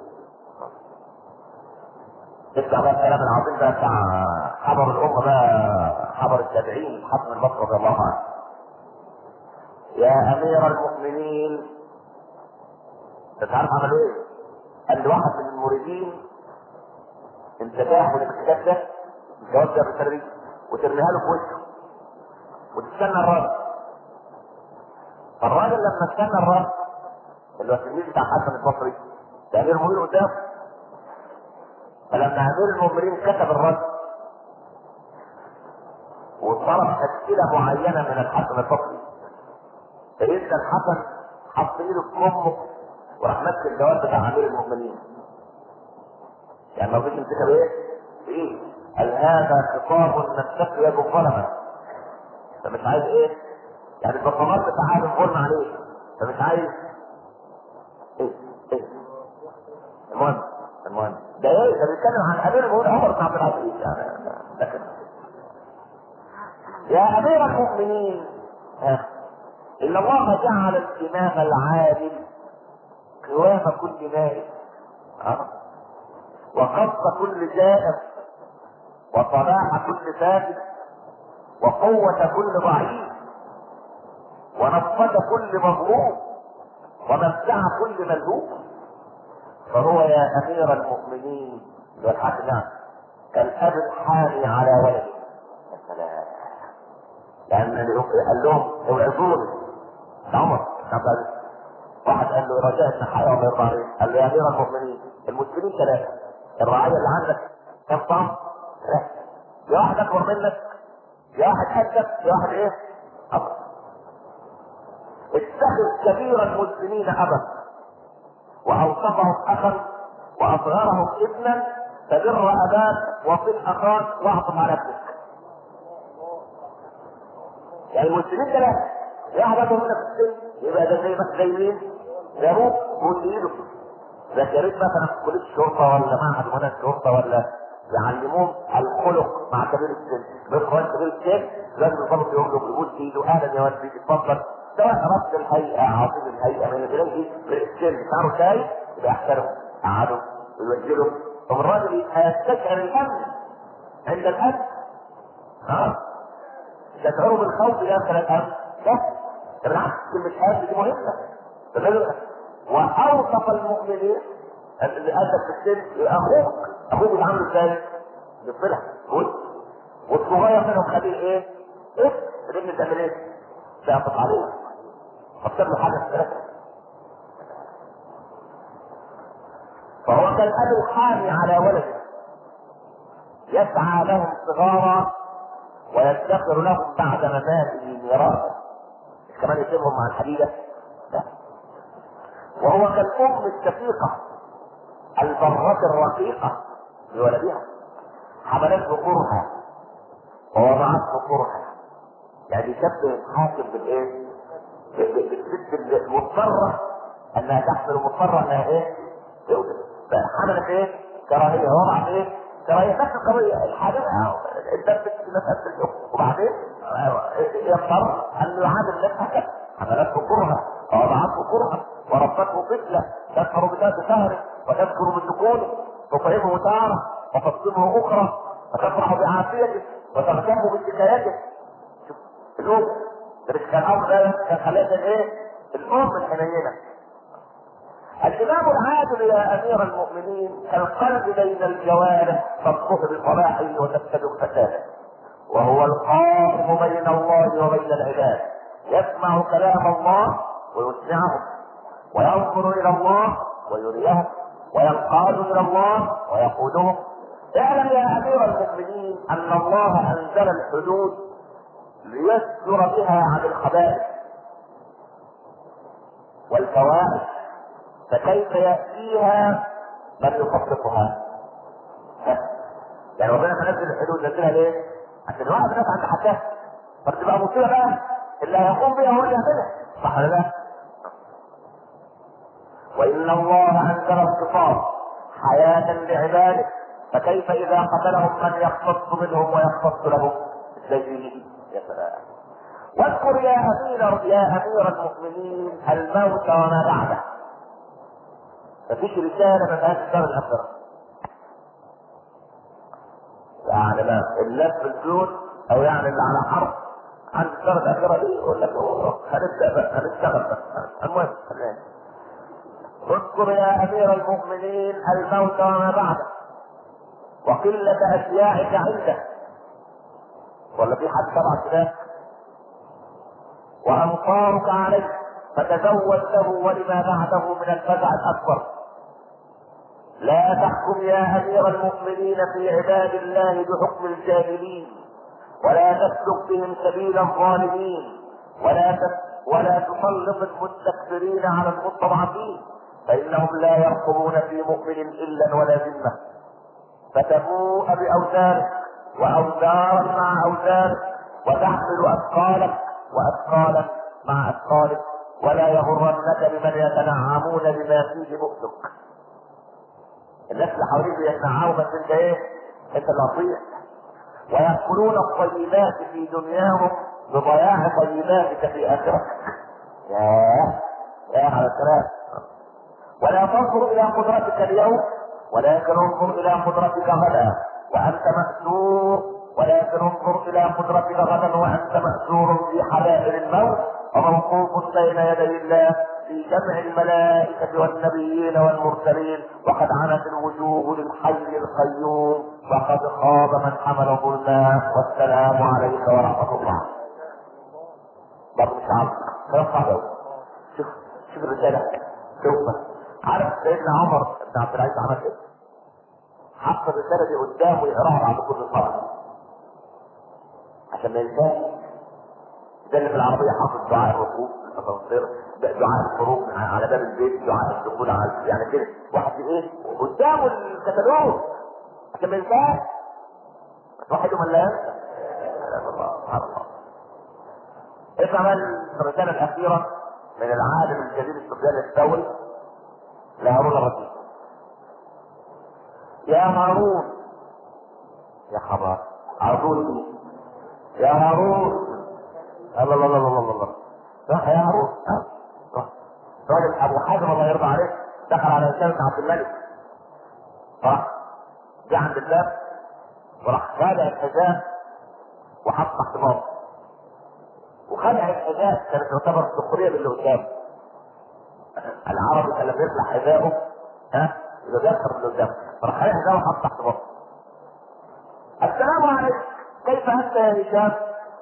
اسمع بقى الكلام العظيم ده بتاع حبر الامه بقى، حبر التابعين حسن البصري رضي الله عنه. يا امير المؤمنين، انت عارف عمل ايه؟ قال لواحد من المريدين انت تاخد الكتاب ده الجواب ده بالتدريج وترميها له في وشه وتستنى الرد. فالراجل لما استنى الرد اللي هو التلميذ بتاع حسن البصري ده امير المؤمنين قدامه، فلما امير المؤمنين كتب الرد وطلب اسئله معينه من الحسن البصري، فإذا الحسن حط ايده في امه وراح ماسك الجواب بتاع امير المؤمنين. يعني ما فيش امسكها بايه؟ بايه؟ قال هذا خطاب نفسك يا ابو الظلمه. فمش عايز ايه؟ يعني البصمات بتاع الظلم عليه، فمش عايز ايه؟ المهم ده ايه؟ ده بيتكلم عن امير المؤمنين عمر بن عبد العزيز يعني. لكن يا امير المؤمنين ان الله جعل الامام العادل قوام كل نائب، وقص كل جائر، وصلاح كل فاسد، وقوة كل ضعيف، ونصرة كل مظلوم، ومنفعة كل ملهوف. فهو يا امير المؤمنين والحق نعم كالاب الحامي على ولده. يا سلام، لان قال لهم اوعظوني عمر واحد قال له رجاء ابن حيوان الله يرضى عليه، قال له يا امير المؤمنين المسلمين ثلاثه، الرعايه اللي عندك كم طعم؟ ثلاثه، يا واحد اكبر منك، يا واحد قدك، يا واحد ايه؟ ابا. اتخذ كبير المسلمين ابا، واوصفهم اخا، واصغرهم ابنا، فبر اباك وصل اخاك واعطف على ابنك. يعني المسلمين ثلاثه، يا واحد اكبر منك في السن يبقى ده زي مين؟ زي ابوك وسيده. لكن يا ريت مثلا في كليه الشرطه ولا معهد منى الشرطه ولا يعلموهم الخلق مع كبير السن. بيدخل كبير السن لازم الضابط يقول له يقول سيده اهلا يا والدي اتفضل، سواء رأس الهيئه عظيم الهيئه من اليه في السن شعره شايف يبقى يحترمه قعده ويوجهه. طب الراجل يستشعر الامن عند الامن تشعروا بالخوف داخل الامن. لا بالعكس كلمه حاجه دي مهمه. واوصف المؤمنين اللي قدك في السن اخوك بيتعامل ازاي؟ بالصلح والصغير منهم خليه ايه؟ الابن تعمل ايه؟ تعطف عليه فاكتب له حاجه في ثلاثه. فهو كان الاب الحامي على ولده يسعى لهم صغارا ويدخر لهم بعد مماته ميراثا، مش كمان يسيبهم مع الحديدة، لا. وهو كالأم الشفيقة البرة الرقيقة لولدها، حملته كرها ووضعته كرها. يعني يشبه الحاكم بالايه؟ بالست المضطرة انها تحمل مضطرة انها ايه؟ تولد. حملت ايه؟ كراهية، وضعت ايه؟ كراهية. نفس القضية الحاكم الدم في مسألة الحكم، وبعدين يضطر ان يعامل نفسه هكذا. حملته كرها ووضعته كرها وربته طفلة تذكر بذات شهره وتذكر بسكونه، تطعمه تارة وتفطمه اخرى، وتفرح بعافيته وتغتم بشكايته. شوف الام ده مش كان امر، ده كان خليها ايه؟ الام الحنينه. الامام العادل يا امير المؤمنين كالقلب بين الجوارح تطفح بصلاحه وتبتدئ فساده، وهو القائم بين الله وبين العباد، يسمع كلام الله ويسمعهم، وينظر الى الله ويريهم، وينقاد الى الله ويقودهم. اعلم يا امير المؤمنين ان الله انزل الحدود ليستر بها عن الخبائث والفواحش، فكيف ياتيها من يخففها؟ يعني ربنا منزل الحدود، نزلها ليه؟ عشان الواحد الناس عند حدها، فتبقى مصيبه بقى اللي هيقوم بها هو اللي يعملها، صح ولا لا؟ وان الله انزل القصاص حياه لعباده، فكيف اذا قتلهم من يقتص منهم ويقتص لهم؟ ازاي؟ يا سلام. واذكر يا امير المؤمنين الموت وما بعده. مفيش رساله ما فيهاش دار الاخره. يعني ما الناس في الجود او يعني اللي على حرب عند الدار الاخره دي يقول لك هنبدا بقى هنشتغل بقى. المهم اذكر يا امير المؤمنين الموت وما بعده وقله اشيائك عنده، ولا في حد تبع كده؟ وأنصارك عليه، فتزود له ولما بعده من الفزع الأكبر. لا تحكم يا أمير المؤمنين في عباد الله بحكم الجاهلين، ولا تسلك بهم سبيل الظالمين، ولا تسلط المستكبرين على المستضعفين، فإنهم لا يرقبون في مؤمن إلا ولا ذمة، فتبوء بأوزارك وأوزارا مع أوزارك، وتحمل أثقالك واثقالا مع اثقالك، ولا يغرنك بمن يتنعمون بما فيه بؤسك. الناس اللي حواليك يتنعموا بس انت ايه؟ انت اللي هتضيع. ويأكلون الطيبات في دنياهم بضياع طيباتك في اخرتك. يا على الكلام. ولا تنظر الى قدرتك اليوم، ولكن انظر الى قدرتك غدا وانت مأسور، ولكن انظر الى قدرتك غدا وانت مأسور في حلائل الموت، وموقوف بين يدي الله في جمع الملائكة والنبيين والمرسلين، وقد عنت الوجوه للحي القيوم، وقد خاب من حمل ظلما، والسلام عليك ورحمة الله. برضه مش عارف كلام صعب. شوف الرسالة، شوف عارف سيدنا عمر بن عبد العزيز عمل ايه؟ حط الرسالة دي قدامه يقراها بعد كل صلاة عشان ما ينساش. ده اللي في العربية حاطط دعاء الركوب، دعاء الخروج على باب البيت، دعاء الدخول على يعني كده، واحد ايه قدامه الكتالوج عشان ما ينساش. واحد من لا ينسى. سبحان الله. اسمع الرسالة الأخيرة من العالم الجليل سفيان الثوري لهارون الرشيد. يا هارون، يا خبر عرضوني يا هارون، الله الله الله الله الله، راح يا هارون. راجل ابو حازم الله يرضى عليه دخل على رسالة عبد الملك، راح جه عند الباب وراح خالع الحجاب وحط تحت باطه، وخلع الحجاب كانت تعتبر سخريه باللي قدامه. العربي كان لما يخلع حذائه يبقى بيسخر باللي قدامه، فراح خلع حذائه وحط تحت باطه. السلام عليكم، كيف انت يا هشام؟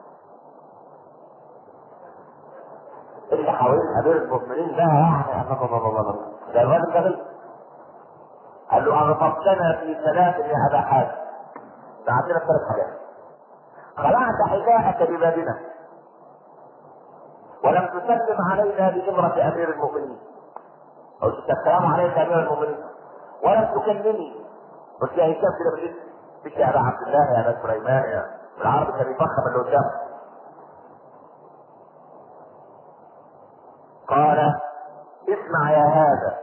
اللي حوالين امير المؤمنين ده يعني ده الراجل ده قال له اغضبتنا في ثلاث يا ابا حازم، عندنا 3 حاجات. خلعت حذاءك ببابنا، ولم تسلم علينا بامرة امير المؤمنين، او السلام عليك امير المؤمنين، ولم تكلمني. قلت يا هشام كده بالليل، فيك يا ابا عبد الله يا ابا سليمان، يا العرب كان يفخم اللي قدامه. قال اسمع يا هذا،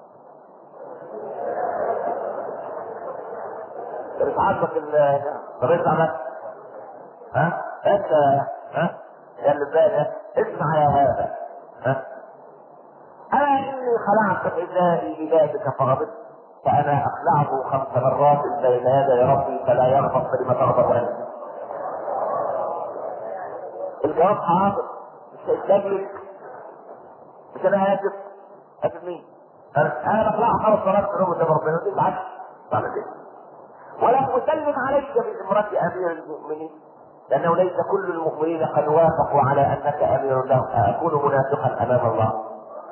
مش عاجبك طب اسمع بس، ها انت، ها يا اللي بالك، اسمع يا هذا، ها انا اني خلعت حذائي لبابك فغضبت، فانا اخلعه 5 مرات بين يدي ربي فلا يغضب فلما تغضب انت. الجواب حاضر، مش هيستجلب، مش انا اسف. اسف مين؟ انا بخلعها 5 مرات في نوم ربنا، دي العكس. طبعا دي ولم اسلم عليك بامرة امير المؤمنين، لانه ليس كل المؤمنين قد وافقوا على انك امير لهم، اكون منافقا امام الله.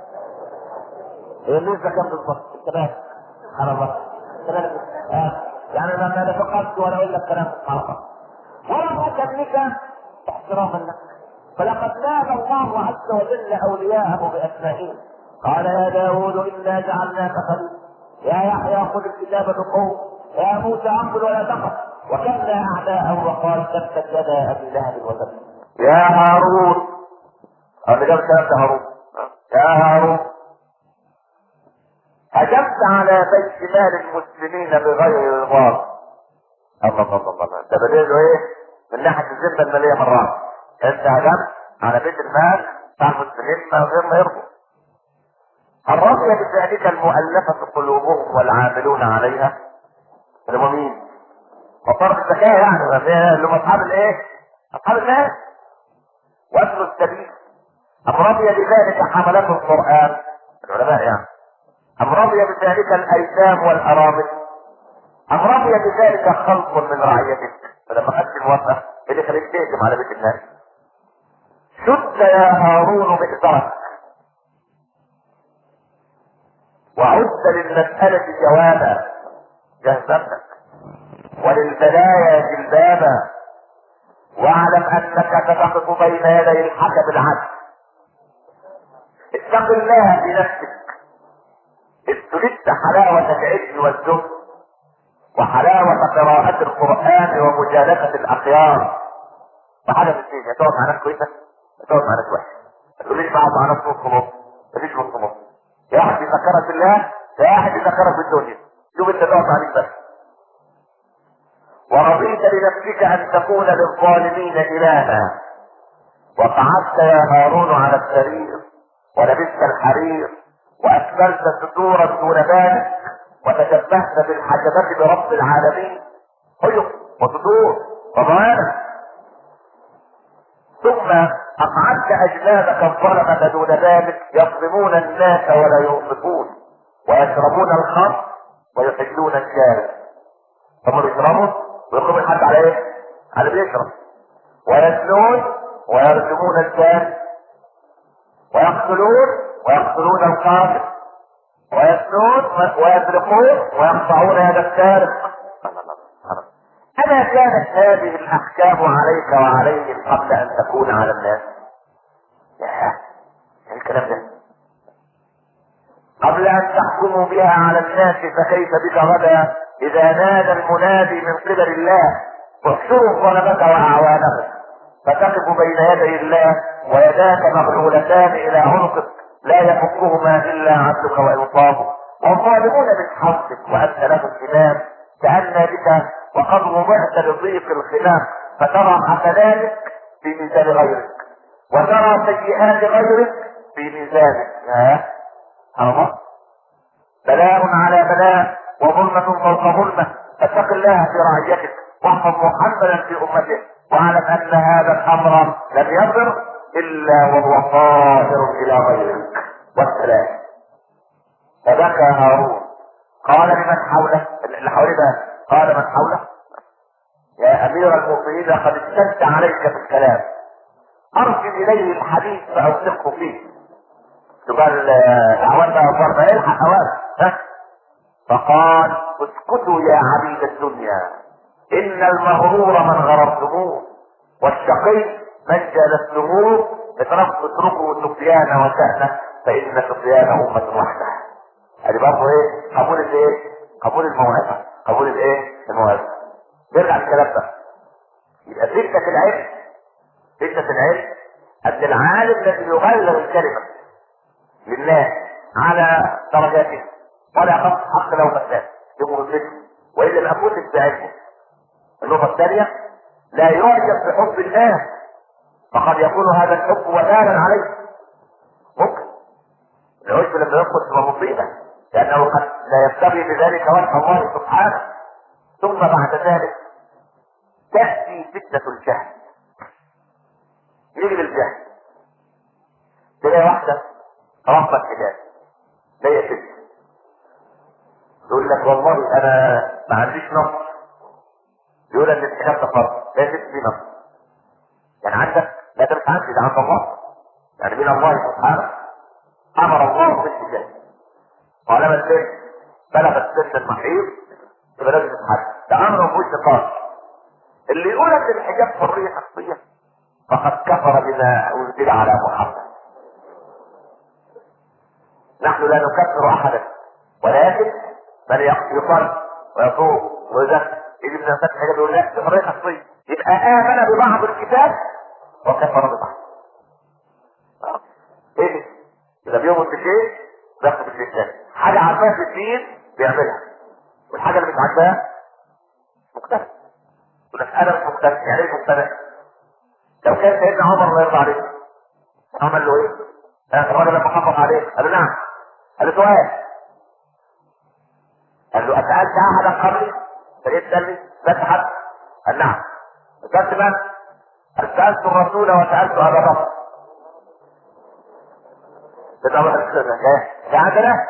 هي النسبة كم بالضبط؟ الثبات. سبحان الله. يعني لما انا فقدت ولا اقول لك كلام سبحان الله. ولم اكلمك احتراما لك، فلقد نادى الله عز وجل اولياءه باسمائهم. قال يا داود انا جعلناك خليفة، يا يحيى خذ الكتاب بقوة، يا موسى اقبل ولا تخف، وكلنا اعداءه وقال تبت يدا ابي لهب وتب. يا هارون، اللي جاب الكلام ده هارون، يا هارون هجمت على بيت مال المسلمين بغير رضا. الله ده بديله ايه؟ من ناحيه الذمه الماليه مرات. انت هجمت على بيت المال بتاع المسلمين من غير ما يرضوا. هل رضي بذلك المؤلفه قلوبهم والعاملون عليها؟ اللي هم مين؟ وطرف الزكاه يعني، اللي هم اصحاب الايه؟ اصحاب الناس. وابن السبيل. ام رضي بذلك حملة القران؟ العلماء يعني. ام رضي بذلك الايتام والارامل؟ ام رضي بذلك خلق من رعيتك؟ فلما خدت الموافقه اللي خليك تهجم على بيت الناس. شد يا هارون مئزرك، وعد للمسألة جوابا، جهز نفسك، وللبلايا جلبابا، واعلم انك ستقف بين يدي الحكم العدل. اتق الله بنفسك، استلذت حلاوة العلم والزهد وحلاوة قراءة القرآن ومجالسة الأخيار. فحاجة في الدين، يا تقعد مع ناس كويسة يا تقعد مع ناس وحشة. ما تقوليش بقعد مع ناس نص نص، مفيش نص نص. يا واحد يذكرك بالله يا واحد يذكرك بالدنيا. شوف انت تقعد عليك بس. ورضيت لنفسك ان تكون للظالمين إلها، وقعدت يا هارون على السرير ولبست الحرير واكملت ستورا دون ذلك، وتشبهت بالحجبة برب العالمين خير وصدور وضوابط. ثم اقعدت اجنابك الظلمة دون ذلك يظلمون الناس ولا ينصفون، ويشربون الخمر ويحلون الشارب. هم يشربوا ويقوم الحد على ايه؟ على بيشرب. ويزنون ويرجمون الشارب، ويقتلون القاتل، ويزنون ويسرقون ويقطعون يد السارق. أما كانت هذه الأحكام عليك وعليهم قبل أن تكون على الناس؟ يا الكلام ده قبل أن تحكموا بها على الناس، فكيف بك غدا إذا نادى المنادي من قبل الله احشروا ظلمك وأعوانك، فتقف بين يدي الله ويداك مغلولتان إلى عنقك لا يفكهما إلا عبدك وإنصافك، والظالمون من حولك وأنت لهم إمام، كأن بك وقد وضعت لضيق الخلاف، فترى حسناتك في ميزان غيرك وترى سيئات غيرك في ميزانك. الله بلاء على بلاء وظلمة فوق ظلمة. فاتق الله في رعيتك واحفظ محمدا في امته، واعلم ان هذا الامر لم يصر الا وهو طاهر الى غيرك. والسلام. فبكى هارون قال لمن حوله، اللي حوله ده قال من حوله يا امير المؤمنين لقد اشتدت عليك في الكلام، ارسل اليه الحديث فاوثقه فيه. تقال اعوان بقى فرض الحق اوان. فقال اسكتوا يا عبيد الدنيا ان المغرور من غررتموه والشقي من جالستموه اتركوا سفيان وشأنه فان سفيان امة واحدة. ادي برضه ايه؟ قبول الايه؟ قبول الموعظة، قبول الايه؟ الموعظة. نرجع للكلام ده. يبقى فتنة العلم، فتنة العلم ان العالم الذي يبلغ الكلمة لله على درجاته ولا يخص حق لو مساه يبقى مسلم، والا يبقى مسلم بعلمه. النقطة الثانية لا يعجب بحب الناس، فقد يكون هذا الحب وبالا عليه. ممكن العجب لما يدخل تبقى مصيبة، لأنه قد لا يبتغي بذلك وجه الله سبحانه. ثم بعد ذلك تأتي فتنة الجهل. يجي الجهل تلاقي واحدة رفض الحجاب، لا ست يقول لك والله أنا ما عنديش نص يقول ان الحجاب ده فرض، لا ست في نص. يعني عندك لا ده مش عندي، ده عند الله. يعني من الله سبحانه امر الله بالحجاب، وعلى البنت بلغت سن المحيض يبقى لازم تتحجب، ده امر مش نقاش. اللي يقول ان الحجاب حريه شخصيه فقد كفر بما انزل على محمد. نحن لا نكفر احدا، ولكن من يصل ويصوم ويزكي يجي من الفتح حاجه يقول لا دي حريه شخصيه، يبقى امن ببعض الكتاب وكفر ببعض. ايه اذا بيؤمن بشيء بياخد بالشيء الثاني، حاجه عارفاها في الدين بيعملها، والحاجه اللي مش عارفاها مختلف. يقول لك انا مش مختلف، يعني ايه مختلف؟ لو كان سيدنا عمر الله يرضى عليه عمل له ايه؟ الراجل لما خبط عليه قال له نعم، قال له سؤال، قال له اسالت احدا قبلي؟ فلقيت قال لي سالت حد؟ قال نعم. سالت من؟ قال سالت الرسول وسالت ابا بكر. ده عندنا.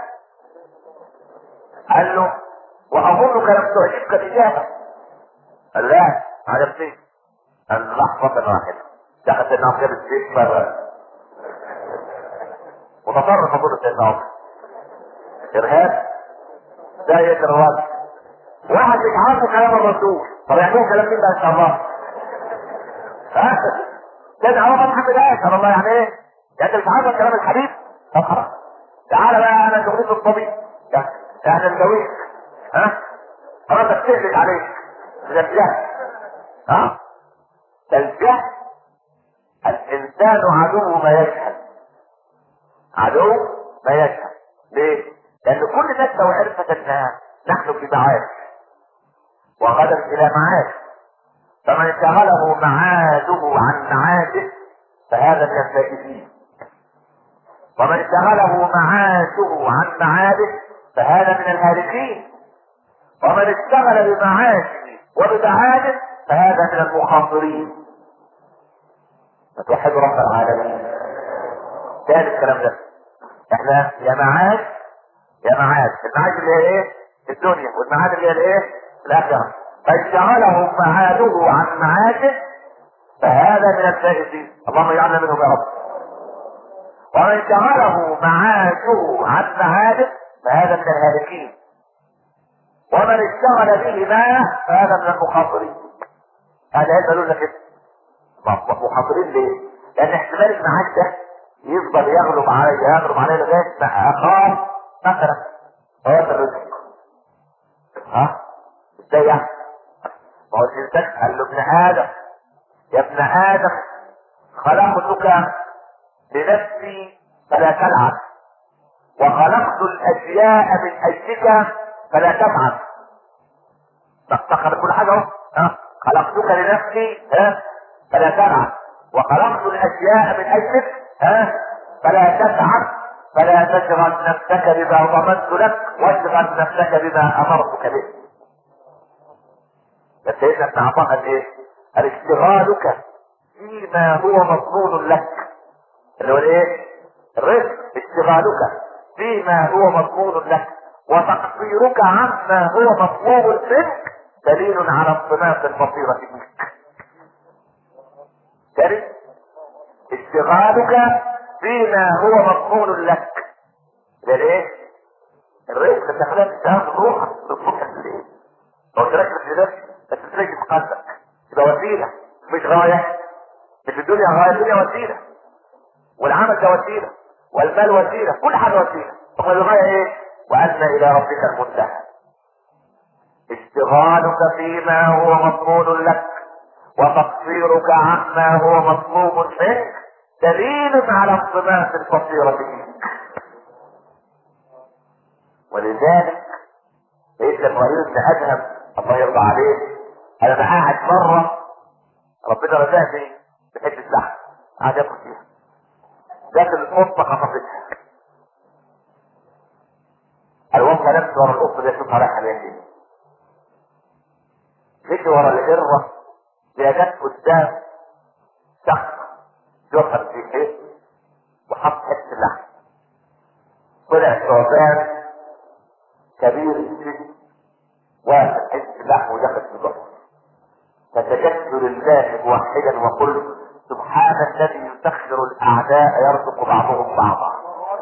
قال له واظنك لم تعجبك الاجابه. قال لا عجبتني. قال لحظه واحده دخل سيدنا عمر جاب السيف وتصرف اظن سيدنا عمر ارهاب ده الراجل واحد مش عارف كلام الرسول، طب يعملوا كلام مين بقى ان شاء الله؟ سيدنا عمر محمد ايه الله يعني ايه؟ يعني انت مش عارف كلام الحبيب؟ طب خلاص تعالى بقى انا شغلتي الطبيب يعني الجويك خلاص تهلك عليك من الجهل. الجهل الانسان عدو ما يجهل، عدو ما يجهل. ليه؟ لان كل الناس لو عرفت انها نحن في معاش وغدا الى معاش، فمن شغله معاده عن معاشه فهذا من الفائزين، ومن شغله معاشه عن معاده فهذا من الهالكين، ومن اشتغل بمعاشه وبمعاده فهذا من المخاطرين. فتوحد رب العالمين. تاني الكلام ده احنا يا معاش يا معاش، المعاش اللي هي ايه؟ الدنيا، والمعاد اللي هي الايه؟ الاخره. فاشتغله معاده عن معاشه فهذا من الفائزين، اللهم اجعلنا منهم يا رب. ومن شغله معاشه عن معاده فهذا من الهالكين، ومن اشتغل به ما فهذا من المخاطرين. هذا يقول لك كده مخاطرين ليه؟ لان احتمال المعاش ده يفضل يغلب عليه لغايه ما اخاف مثلا فوات الرزق. ازاي يعني؟ ما هو الانسان قال له ابن ادم يا ابن ادم خلقتك لنفسي فلا تلعب، وخلقت الاشياء من اجلك فلا تفعل. تفتخر كل حاجه اهو. خلقتك لنفسي فلا تلعب، وخلقت الاشياء من اجلك فلا تتعب، فلا تشغل نفسك بما ضمنت لك واشغل نفسك بما امرتك به. سيدنا ابن عطاء قال ايه؟ قال اشتغالك فيما هو مضمون لك، اللي هو الايه؟ الرزق. اشتغالك فيما هو مضمون لك وتقصيرك عما هو مطلوب منك دليل على انطلاق البصيرة منك. تاني اشتغالك فيما هو مضمون لك، ده الايه؟ الرزق. انت خلاص تاخد روحك الصبح بالليل لو تركز في نفسك بس تركز الغاية في الدنيا غاية، الدنيا وسيلة، والعمل ده وسيلة، والمال وسيلة، كل حاجة وسيلة. طب الغاية ايه؟ وأن إلى ربك المنتهى. اشتغالك فيما هو مضمون لك وتقصيرك عما هو مطلوب منك دليل على انضباط البصيرة فيك. ولذلك سيدنا ابراهيم بن ادهم الله يرضى عليه، انا قاعد مره ربنا رزقني بحته لحم قاعد اكل فيها، لكن القطه خطفتها. الوقت نفسه ورا القطه دي اشوفها رايحه ليه. مشي ورا الهره دي، جت قدام شخص يوخر في ايه وحط حته لحم، طلع ثعبان كبير الجسم واخد حته لحم ودخل في البطن. فسجدت لله موحدا وقلت سبحان الذي يسخر الاعداء يرزق بعضهم بعضا.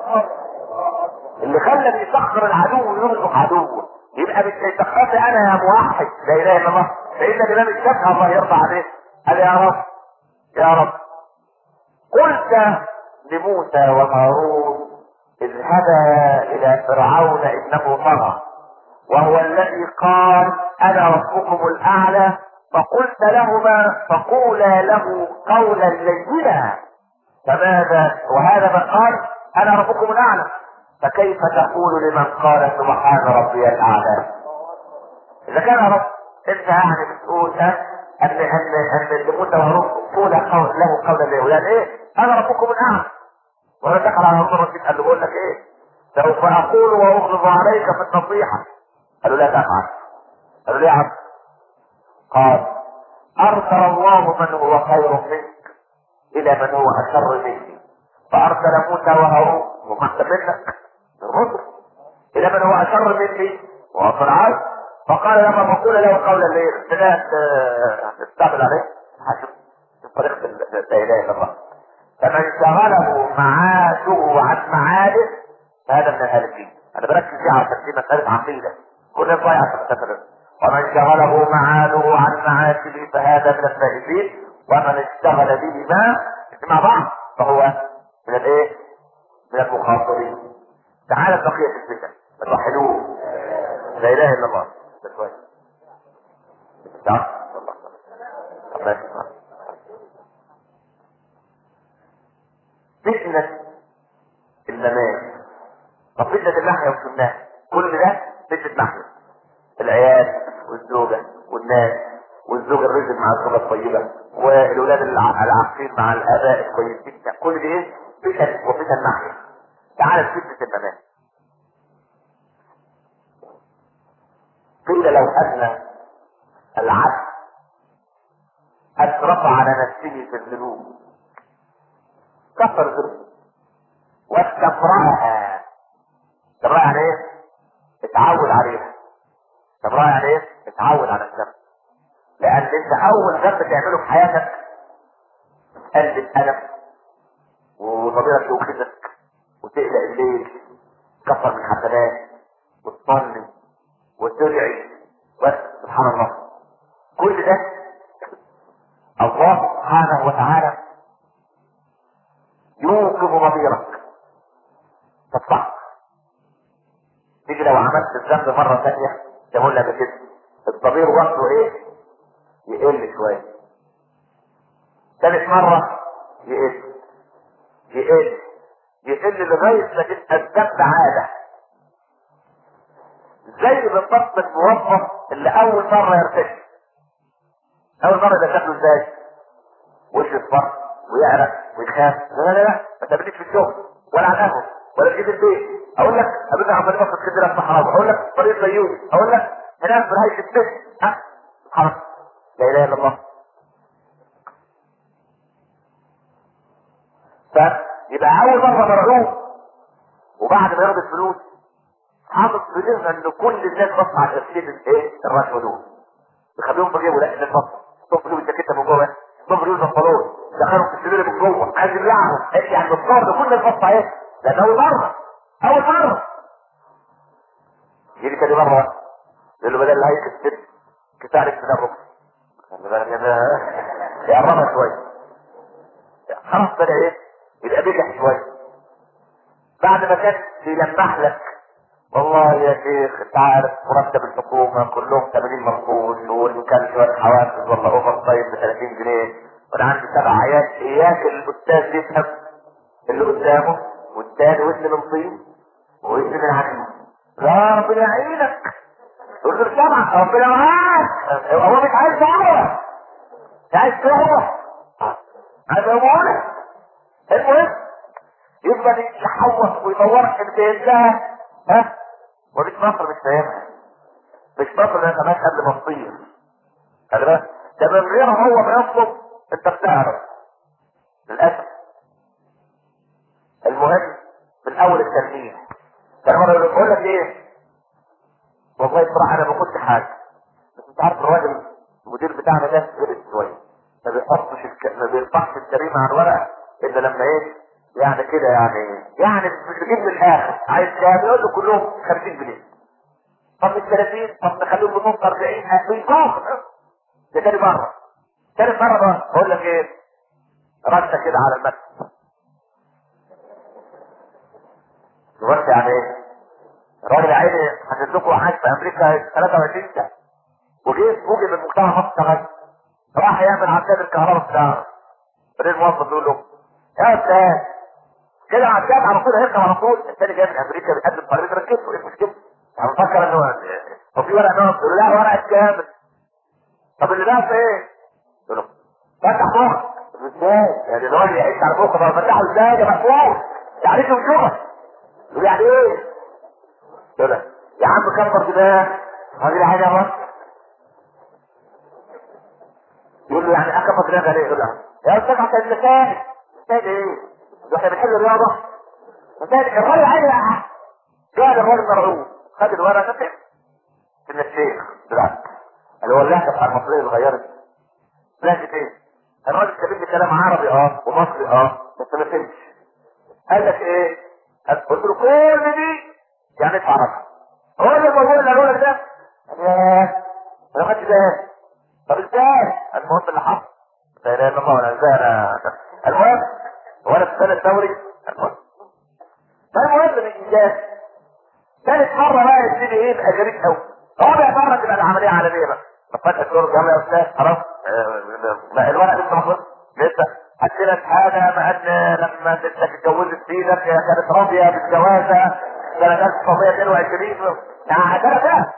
اللي خلى بيسخر العدو ويرزق عدوه، يبقى مش هيسخرني انا يا موحد لا اله الا الله. سيدنا الامام الشافعي الله يرضى عليه قال يا رب يا رب قلت لموسى وهارون اذهبا الى فرعون انه طغى وهو الذي قال انا ربكم الاعلى، فقلت لهما فقولا له قولا لينا، فماذا وهذا من قال انا ربكم الاعلى، فكيف تقول لمن قال سبحان ربي الاعلى؟ اذا كان رب انت يعني بتقول ان لموسى وهارون قولا له قولا لينا، يعني ايه انا ربكم الاعلى؟ وانا دخل على هارون الرشيد قال له بقول لك ايه سوف اقول واغلظ عليك في النصيحه. قالوا لا تفعل. قالوا ليه يا عم؟ قال ارسل الله من هو خير منك الى من هو اشر منك، فارسل موسى وهارون وما احسن منك الرسل الى من هو اشر مني وهو فرعون، فقال لما بقول له قولا ليه ابتدات تستعمل عليه حسب طريقه لا اله الا الله. فمن شغله معاشه عن معاده فهذا من الهالكين. انا بركز فيها عشان دي مساله عقيده كل ضايع تفتكر. ومن شغله معاده عن معاشه فهذا من الفائزين، ومن اشتغل بهما مع بعض فهو من الايه؟ من المخاطرين. تعالى بقيه الفتن توحدوه لا اله الا الله. ده كويس. تعال الله يسلمك. فتنة الممات، طب فتنة اللحية والسنة كل ده فتنة لحية. العيال والزوجة والناس والزوج الرجل مع الزوجة الطيبة والولاد العاقلين مع الآباء الكويسين، كل دي ايه؟ فتن وفتن لحية. تعال فتنة الممات. قيل لو أن العبد أشرف على نفسه في الذنوب كفر ذنوب واستفرعها. استفرعها يعني ايه؟ اتعود عليها. استفرعها يعني ايه؟ اتعود على الذنب. لان انت اول ذنب تعمله في حياتك تقلب الالم وضميرك يوخدك وتقلق الليل، تكفر من حسنات وتصلي وتدعي، بس سبحان الله كل ده الله سبحانه وتعالى يوقظ ضميرك تطلع. تيجي لو عملت الذنب مرة ثانية تقول لك كده الضمير وقته ايه؟ يقل شوية. ثالث مرة يقل لغاية ما تبقى الذنب عادة. زي بالضبط الموظف اللي أول مرة يرتكب. أول مرة ده شكله ازاي؟ وش يصفر ويعرق ويخاف. لا ما تقابلنيش في الشغل ولا على القهوة ولا تجيب البيت. اقول لك قابلنا عمال بس كده في الصحراء، اقول لك طريق زيوت، اقول لك هناك في نهاية البيت سبحان لا اله الا الله. فيبقى اول مرة مرعوب، وبعد ما ياخد الفلوس حاطط في ذهنه ان كل الناس بص على القرشين الايه؟ الرشوة دول يخليهم في جيبه. لا الناس بص تقف له الجاكيته من جوه، تقف له البنطلون، دخلهم في السرير من جوه، عايز يبلعهم يعني بالطار كل البص ايه؟ لان اول مرة يجي تاني مرة يقول له بدل اللي هيك السر كفاية عليك من الركن. خلي بالك يا يقربها شويه، خلاص بدا ايه؟ يبقى بجح شويه. بعد ما كان يلمح لك والله يا شيخ انت عارف مرتب الحكومه كلهم 80 مفقود، وان كان شويه حوافز ولا اوفر تايم ب 30 جنيه، وانا عندي 7 عيال، اياك الاستاذ يفهم اللي قدامه والتاني واللي من طين واللي من عدم. لا ربنا يعينك، تقول له 7 ربنا معاك، هو مش عايز دعوه، مش عايز دعوه، عايز يقول. المهم يفضل يحوط ويدورك انت انتهى. ها؟ وليك مصر مش فاهمها، مش مصر لانها كمان قبل ما تطير. خلي بالك ده من غير هو ما يطلب انت بتعرف للاسف. المهم من اول التلميذ كان مره يقول لك ايه؟ والله بصراحه انا ما كنت حاجه، بس انت عارف الراجل المدير بتاعنا ده غلط شويه، ما بيرفعش الكريمه على الورقه الا لما ايه؟ يعني كده يعني بيجيب من الاخر، عايز كام؟ يقول له كلهم 50 جنيه. طب ال 30 طب نخليهم بنص 40 بيكون ده تاني مره. تاني مره بقى بقول لك ايه؟ رشه كده على المكتب. دلوقتي يعني ايه؟ الراجل يا عيني حدد لكم عايش في امريكا 23 سنه وجه فوجئ من مجتمع مصر كمان، راح يعمل عداد الكهرباء بتاعه. بعدين الموظف يقول له يا استاذ كده عداد على طول هيركب على طول. الثاني جاي من امريكا بيقدم طريق ركبته، ايه المشكله؟ انا مفكر ان هو في ورق ناقص، يقول له لا ورقه كامل. طب اللي ناقص ايه؟ يقول له فتح مخك. ازاي؟ يعني الراجل يعيش على مخه، طب فتحه ازاي يا مقفول؟ يعني ايه وشوفه؟ يقول يعني ايه؟ يقول له يا عم كبر دماغك راجل عادي يا مصر. يقول له يعني اكبر دماغك ليه؟ يقول له يا استاذ عشان المثال. مثال ايه؟ احنا بنحل الرياضه؟ مثال الراجل عادي بقى. جاء الراجل مرعوب خد الورقه كده ان الشيخ بالعكس اللي هو اللهجه بتاع المصريه اتغيرت. لهجه ايه؟ الراجل كاتب لي كلام عربي ومصري بس ما فهمش. قال لك ايه؟ قلت له كل دي يعني ادفع رقم. هو اللي الموضوع اللي قالوا لك ده؟ ياه انا ما خدتش بالي. طب ازاي؟ المهم اللي حصل لا اله الا الله ولا ازاي انا. المهم هو انا في السنه الدوري. المهم الانجاز ثالث مرة بقى يبتدي ايه يبقى غريب قوي. رابع مرة تبقى العملية عالمية بقى. فتح الدور الجامعي يا استاذ خلاص الورق لسه ما خلصش لسه. هتلك حاجة مع ان لما انت اتجوزت سيدك كانت راضية بالجوازة سنة 1922 يعني هتلك بقى.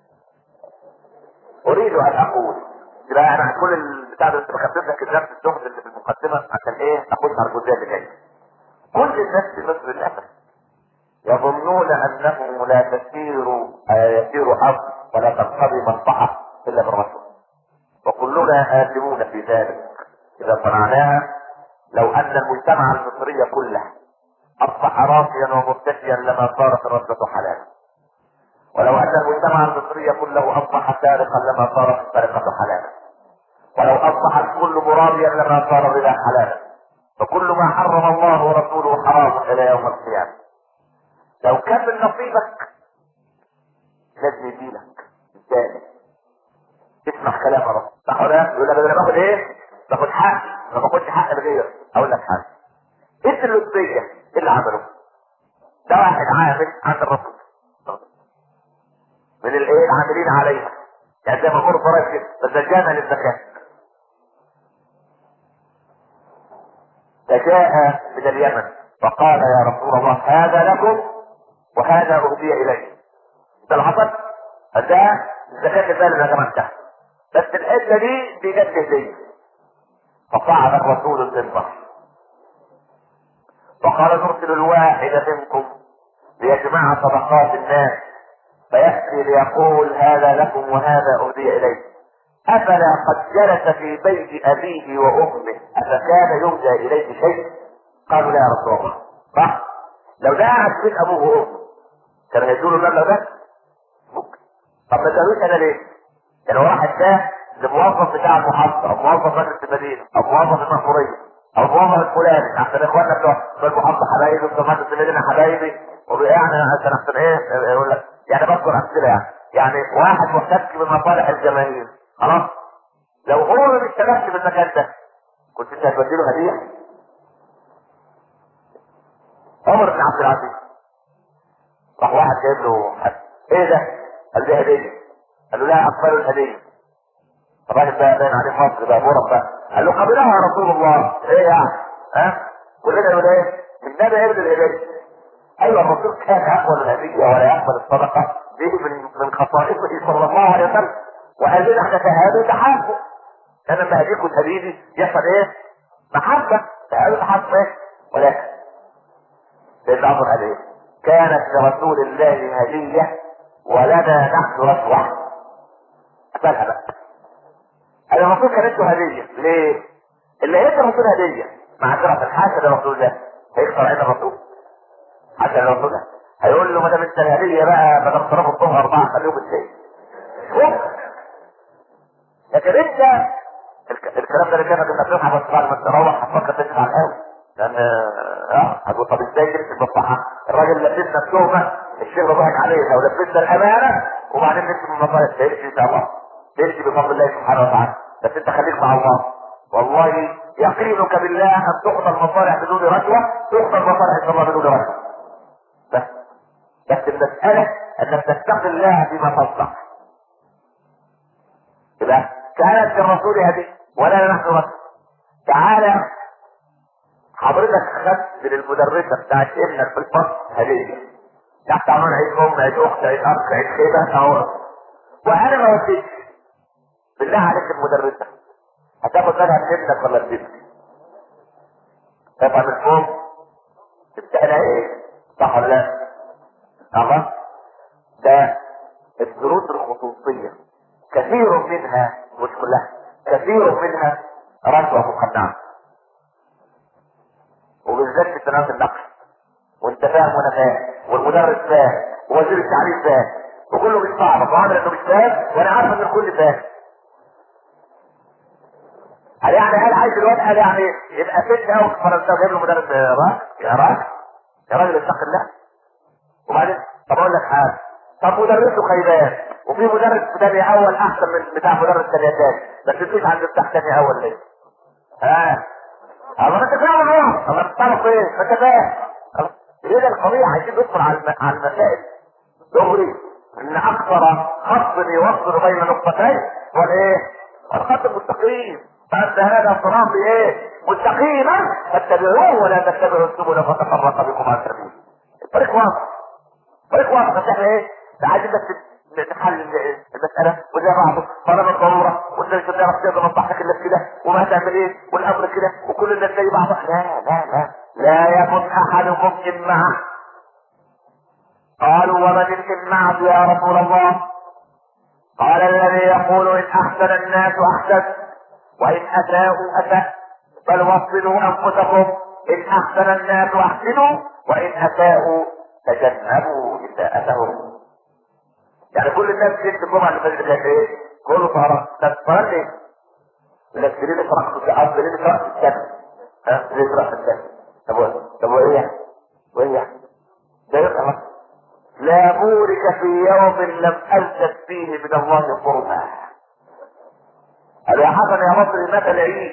اريد ان اقول يبقى انا كل البتاع ده بخفف لك النفس الشغل اللي في المقدمة عشان ايه اخش على الجزئية اللي جاية. كل الناس في مصر للاسف يظنون انه لا يسير ارض ولا تنقضي مصلحه الا بالرسول، وكلنا آثمون في ذلك اذا صنعناها. لو ان المجتمع المصري كله اصبح راقيا ومرتشيا لما صارت الرشوه حلالا، ولو ان المجتمع المصري كله اصبح سارقا لما صارت السرقه حلالا، ولو اصبح الكل مرابيا لما صار الربا حلالا، فكل ما حرم الله ورسوله حرام الى يوم القيامه. لو كان من نصيبك لازم يديلك الثاني اسمع كلام ربك صح ولا لا؟ يقول لك انا باخد ايه؟ باخد حق ما باخدش حق الغير. اقول لك حاجه انت اللطفيه اللي عمله ده واحد عامل عند الرسول من الايه العاملين عليها يعني زي ما بقول فرائض كده فزجانا للزكاه فجاء من اليمن فقال يا رسول الله هذا لكم وهذا اهدي اليه. ده العصر ده الزكاه المال اللي جمعتها بس الحته دي جت هديه. فصعد الرسول المنبر وقال نرسل الواحد منكم ليجمع صدقات الناس فيأتي ليقول هذا لكم وهذا أهدي إليه أفلا قد جلس في بيت أبيه وأمه أفكان يهدى إليه شيء؟ قالوا لا يا رسول الله. صح؟ لو ده قاعد في بيت أبوه وأمه كان هيدوا له المبلغ ده؟ ممكن. طب ما تقولوش أنا ليه؟ يعني هو راح اداه لموظف بتاع المحافظه او موظف مجلس المدينه او موظف المأموريه او موظف الفلاني عشان اخواننا بتوع المحافظه حبايبي بتوع مجلس المدينه حبايبي يعني عشان ايه يقول لك يعني بذكر امثله يعني واحد محتك بمصالح الجماهير خلاص لو هو ما اشتغلش في المكان ده كنت انت هتودي له هديه؟ عمر بن عبد العزيز راح واحد جايب له ايه ده؟ قال دي هديه. قال له لا اقبلوا الهديه. الراجل بقى باين عليه مصر بقى غرب بقى. قال له قبلها يا رسول الله. ايه يعني؟ ها؟ كلنا يقول ايه؟ النبي يقبل الهديه. ايوه الرسول كان يقبل الهديه ولا يقبل الصدقه. دي من خصائصه صلى الله عليه وسلم. وقال لنا احنا تهادوا تحابوا. كان لما هديكم الهديه يحصل ايه؟ محبه. تهادوا تحابوا ايه؟ ولكن سيدنا عمر قال ايه؟ كانت لرسول الله هديه ولنا نحن رشوه. قبلها بقى. انا المفروض كانت له هديه. ليه؟ اللي هيدي الرسول هديه معذره الحاشا لرسول الله هيكسر عين الرسول. حتى لرسول الله هيقول له ما دام انت الهديه بقى بدل صرف الظهر 4 خليهم اثنين. لكن انت الكلام ده اللي كانت انك تصحى بس بعد ما تروح هتفكر تدفع على القهوه. لان هتقول طب ازاي تمسك بالصحه؟ الراجل لبسنا التهمه الشيخ ضحك علينا ولبسنا الامانه وبعدين نمسك من المصالح. تمشي ان شاء الله. تمشي بفضل الله سبحانه وتعالى. بس انت خليك مع الله. والله يقينك بالله ان تقضى المصالح بدون رشوه تقضى المصالح ان شاء الله بدون رشوه. بس المساله انك تتقي الله فيما تصنع. يبقى كانت للرسول هذه ولا نحن رسول. تعالى حضرتك خدت للمدرسه بتاعت ابنك في الفصل هديه. تحت عنوان عيد ام عيد اخت عيد اخ عيد خيبه اهو. وانا ما وديتش. بالله عليك المدرسه هتاخد بالها من ابنك ولا ابنك؟ تفهم الفوم؟ تبتقلها ايه؟ صح ولا لا؟ الله ده الدروس الخصوصيه كثير منها مش كلها كثير منها رشوه مقنعه. وبالذات في سنوات النقل. وانت فاهم وانا فاهم والمدرس فاهم ووزير التعليم فاهم وكله بيستعبط وعامل انه مش فاهم وانا عارف ان الكل فاهم. قال يعني هل عايز الواد قال يعني يبقى فتنه او فرنسا جايب له مدرس يا راجل يا راجل يا راجل اتق الله. وبعدين طب اقول لك حاجه. طب مدرسه خيبان وفي مدرس ثاني اول احسن من بتاع مدرس ثاني تاني بس تديش عند بتاع ثاني اول ليه؟ الله انت فاهم اهو. الله بتعرف ايه؟ ما انت فاهم. ايه ده القضيه؟ عايزين ندخل على المسائل دغري. ان اكثر خط يوصل بين نقطتين هو الايه؟ الخط المستقيم. فانت هذا صراطي ايه؟ مستقيما فاتبعوه ولا تتبعوا السبل فتفرق بكم عن سبيله. الطريق واضح. الطريق واضح. بس احنا ايه؟ عايزين بس نحل المسألة وزي بعضه طالما الضرورة وانت مش هتعرف تقدر مصلحتك الا كده وما هتعمل ايه والامر كده وكل الناس زي بعض. لا لا لا لا يكن احدكم امعة. قالوا ومن الامعة يا رسول الله؟ قال الذي يقول ان احسن الناس احسن وان اساءوا اساء بل وصلوا انفسكم ان احسن الناس احسنوا وان اساءوا تجنبوا اساءتهم. يعني كل الناس تكتب الجمعه اللي فاتت كانت ايه؟ كله طهران. طب طهران ليه؟ يقول لك سرير اشرح في الارض سرير اشرح في السماء. ها؟ سرير اشرح في السماء. طب وايه يعني؟ وايه يعني؟ ده يبقى لا بورك في يوم لم الزم فيه من الله قربا. قال يا حسن يا مصري متى العيد؟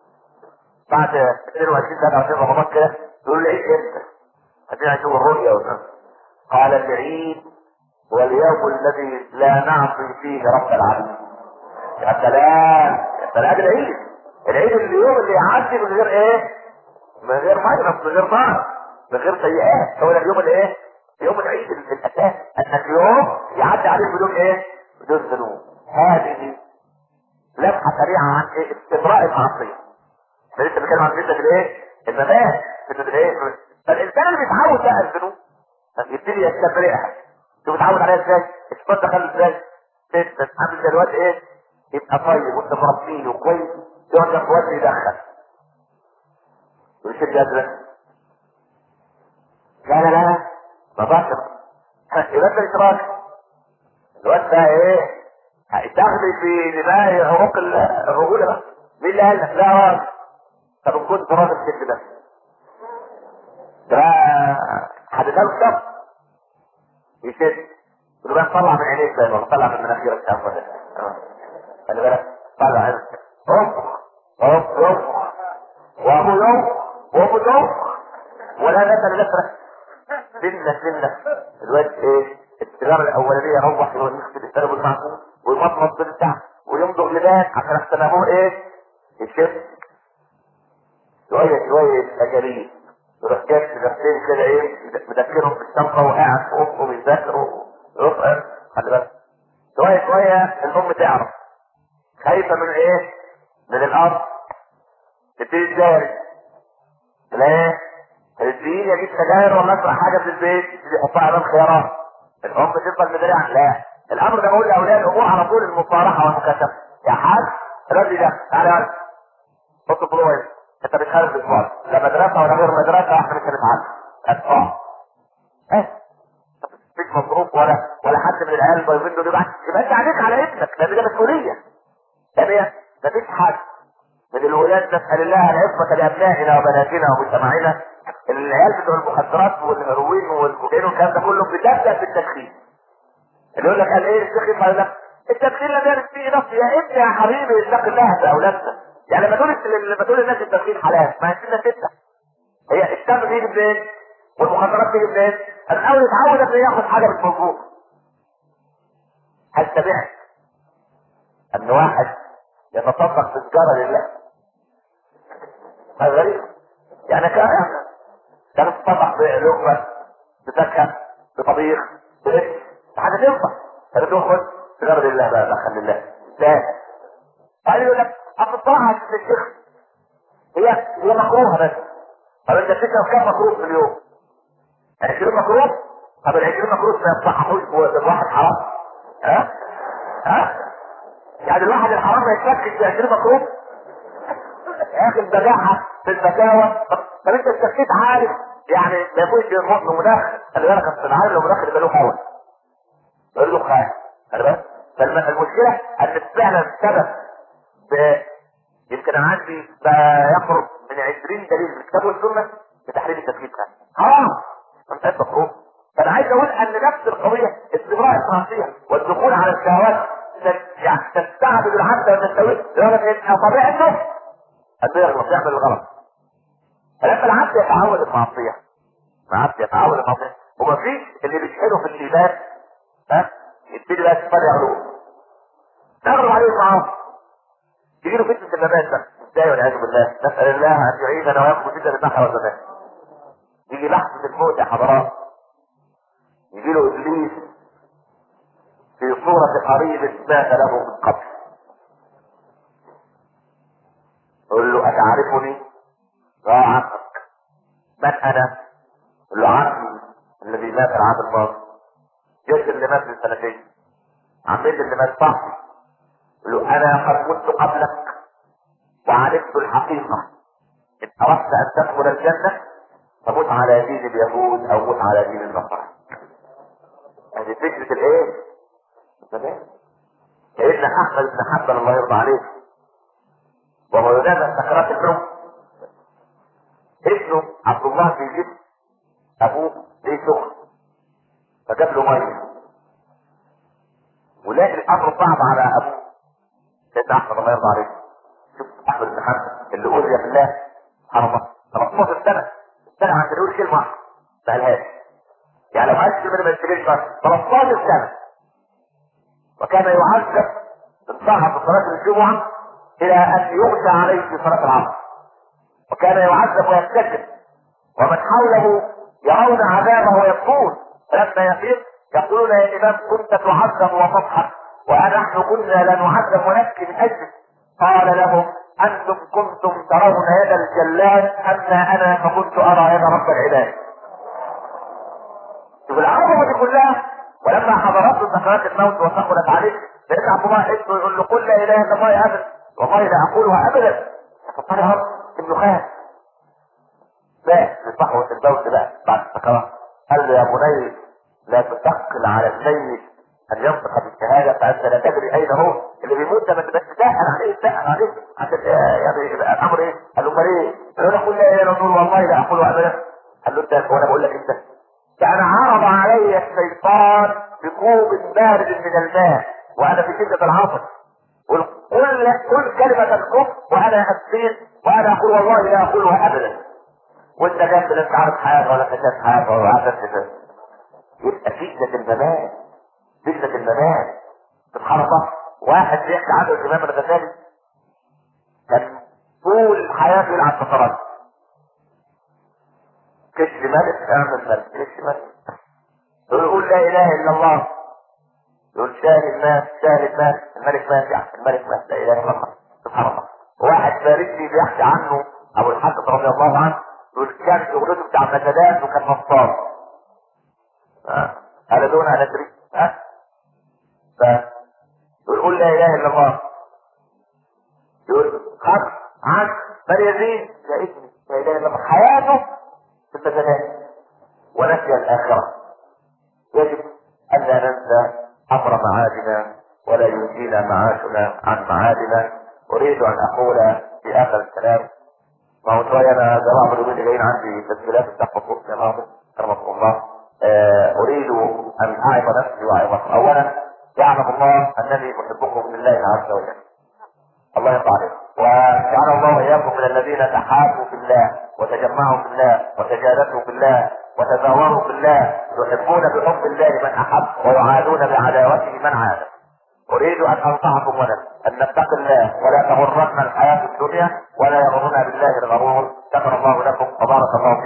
بعد 22 سنه او رمضان كده يقول العيد امتى؟ عايزين نشوف الرؤيه ولا. قال العيد واليوم الذي لا نعصي فيه رب العالمين. يا سلام يا سلام. العيد العيد اليوم اللي يعدي من غير ايه؟ من غير مجرم من غير نار من غير سيئات. هو ده اليوم اللي ايه؟ يوم العيد الاساس انك يوم يعدي عليك بدون ايه؟ بدون ذنوب. هذه لمحه سريعه عن ايه؟ استبراء المعصيه. احنا لسه بنتكلم عن فكره الايه؟ الممات. فكره الايه؟ فالانسان اللي بيتعود بقى الذنوب يبتدي يستبرئها. انت بتعود عليها ازاي؟ الشيطان دخل ازاي؟ انت عامل زي الواد ايه؟ يبقى طيب وانت مربيه وكويس يقعد لك واد يدخل ويشد يدك. لا لا لا ما بشر. يبقى انت مش راجل. الواد ده ايه؟ هيتاخد في دماغ عروق الرجوله بقى. مين اللي قال لك؟ لا راجل. طب ان كنت راجل كده ده هتتعرف شخص يشد يبقى طلع من عينيك زي ما طلع من مناخيرك. خلي بالك طلع عينك ينفخ ينفخ وابو ينفخ وابو ينفخ ولا نسل نسرة سنة الواد ايه السيجارة الاولانية روح يغسل الثلج المعقول ويمطمط بالبتاع ويمضغ لبان عشان احسن ابوه ايه يشف شوية اجاليه يروح جاب سيجارتين كده ايه مدكرهم في الشنطة وقاعد في اوضته بيذاكر ويفقر خلي بالك شوية الام تعرف خايفة من ايه من الارض تبتدي تجاري ليه الدين يجيب سجاير ولا اسرع حاجة في البيت يحطها امام خيارات الام تفضل مدرعة لا الامر ده بقول لاولياء الامور على طول المصارحة والمكاشفة يا حاج الراجل ده تعالى حط بلوه انت مش خارج الاسبوع لا مدرسة ولا غير مدرسة احنا مش هنتعلم ادفع مفيش مصروف ولا حد من العيال البايظين دول يبقى انت عليك على ابنك لان ده مسؤولية ثانيا مفيش حد من الولاد نسأل الله العصمة لأبنائنا وبناتنا ومجتمعنا العيال بتوع المخدرات والهيروين والكوكايين والكلام ده كله بتبدأ بالتدخين اللي يقول لك قال ايه الشيخ يقول لك التدخين لم يرد فيه نص يا ابني يا حبيبي اتق الله في اولادنا يعني لما تقول الناس التدخين حلال ما هي ستة هي الشاب بيجي منين والمخدرات بيجي منين الاول يتعود انه ياخد حاجة مش مظبوط هل سمعت ان واحد يتصدق بالسجارة لله هذا غريب يعني كان تطبق بلقمة بسكة بطبيخ بلبس حاجة تنفع كانت تاخد بغرض الله بقى دخل لله لا قال يقول لك اقطعها في الشيخ هي مكروهة بس طب انت تشرب كم مكروه في اليوم 20 مكروه طب ال 20 مكروه ما يصححوش الواحد حرام ها يعني الواحد الحرام ما يتفكش ب 20 مكروه يا اخي البجاحة في الفتاوى طب انت التفكيك عارف يعني ما يكونش مناخ خلي بالك اصل العالم لو مناخ يبقى له هوا يقول له خايف خلي بالك فالمشكلة ان فعلا السبب يمكن انا عندي يخرج من 20 دليل من الكتاب والسنة بتحريم التفكيك حرام انت مفروض فانا عايز اقول ان نفس القضية استمرار الفرنسية والدخول على الشهوات يعني تستعبد العبد والتسويق لدرجة ان طبيعته قد يغلط يعمل الغلط فلما العبد يتعود المعصية ومفيش اللي بيشحنه في الايمان يبتدي بقى تفرع علوم تغرب عليه المعاصي يجيله فتنة النبات ده ازاي والعياذ بالله نسأل الله ان يعيذنا وياخذ فتنة البحر والزمان يجي لحظة الموت يا حضرات يجيله ابليس في صورة قريب مات له من قبل يقول له اتعرفني؟ عمك من انا؟ يقول له عمي الذي مات العام الماضي جد اللي مات من سنتين عمتي اللي مات صاحبي يقول له انا قد مت قبلك وعرفت الحقيقة ان اردت ان تدخل الجنة فمت على دين اليهود او مت على دين النصارى هذه فكرة الايه؟ سيدنا احمد بن حنبل الله يرضى عليه وهو ينادى سكرات الموت ابنه عبد الله بيجيب ابوه ليه سخن فجاب له ميه ولكن الامر صعب على ابوه سيدنا احمد الله يرضى عليه شوف احمد بن حنبل اللي اوذي بالله سبحان الله 13 سنه عشان يقول كلمه ما قالهاش يعني لو قالش من ما يشتغلش 13 سنه وكان يعذب بالصحة في صلاة الجمعة الى ان يغشى عليه في صلاة العصر وكان يعذب ويستجد ومن حوله يرون عذابه ويبكون فلما يفيق يقولون يا امام كنت تعذب وتضحك ونحن كنا لا نعذب ونبكي من اجلك قال لهم انتم كنتم ترون يد الجلاد اما انا فكنت ارى يد رب العباد شوف العظمه دي كلها ولما حضرته سكرات الموت وثقلت عليه سيدنا عبد الله اسمه يقول له قل لا اله الا الله ابدا والله لا اقولها ابدا فطرها ابن خالد لا في صحوة الدوس بقى بعد السكرات قال له يا بني لا تثقل على الميت ان ينطق بالشهاده فانت لا تدري اين هو اللي بيموت ده ما تبقاش تسأل عليه عشان يعني يبقى الامر ايه؟ قال له ايه؟ قال له قل لا اله الا الله والله لا اقولها ابدا قال له انت وانا بقول لك انت كان عرض علي الشيطان بكوب بارد من الماء وانا في شدة العصر قل قل كلمة الكفر وانا اسفين وانا اقول والله لا اقولها ابدا. وانت جنب لا انت عارف حاجة ولا كشاف حاجة ولا عارف كده. يبقى فتنة الممات، فتنة الممات. سبحان الله. واحد بيحكي عنه الامام الغزالي كان طول حياته يلعب شطرنج. كش ملك اعمل ملك، كش ملك. يقول لا اله الا الله، يقول شاهد الناس شاهد الناس، الملك مات يعني الملك مات، لا اله الا الله. سبحان الله. واحد فارسي بيحكي عنه ابو الحسن رضي الله عنه، يقول كان شغلته بتاع مزادات وكان نصاب. قال دون انا ادري. يقول لا اله الا الله، يقول خط عن بني يزيد يا ابني لا اله الا الله. حياته في المزادات ونسي الاخره. يجب ان لا ننسى امر معادنا ولا ينجينا معاشنا عن معادنا. اريد ان اقول في اخر الكلام، ما هو شويه انا جماعه اليومين اللي جايين عندي تسجيلات التحفظ يا ناظر كرمكم الله. اريد ان اعظ نفسي واعظكم. اولا يعلم الله انني احبكم لله عز وجل، الله يرضى عليكم، وجعل الله واياكم من الذين تحابوا في الله وتجمعوا في الله وتجالسوا في الله وتزاوروا في الله، يحبون بحب الله من احب ويعادون بعداوته من عاد. اريد ان انصحكم ونفسي ان نتقي الله ولا تغرنا الحياه الدنيا ولا يغرنا بالله الغرور. شكر الله لكم وبارك الله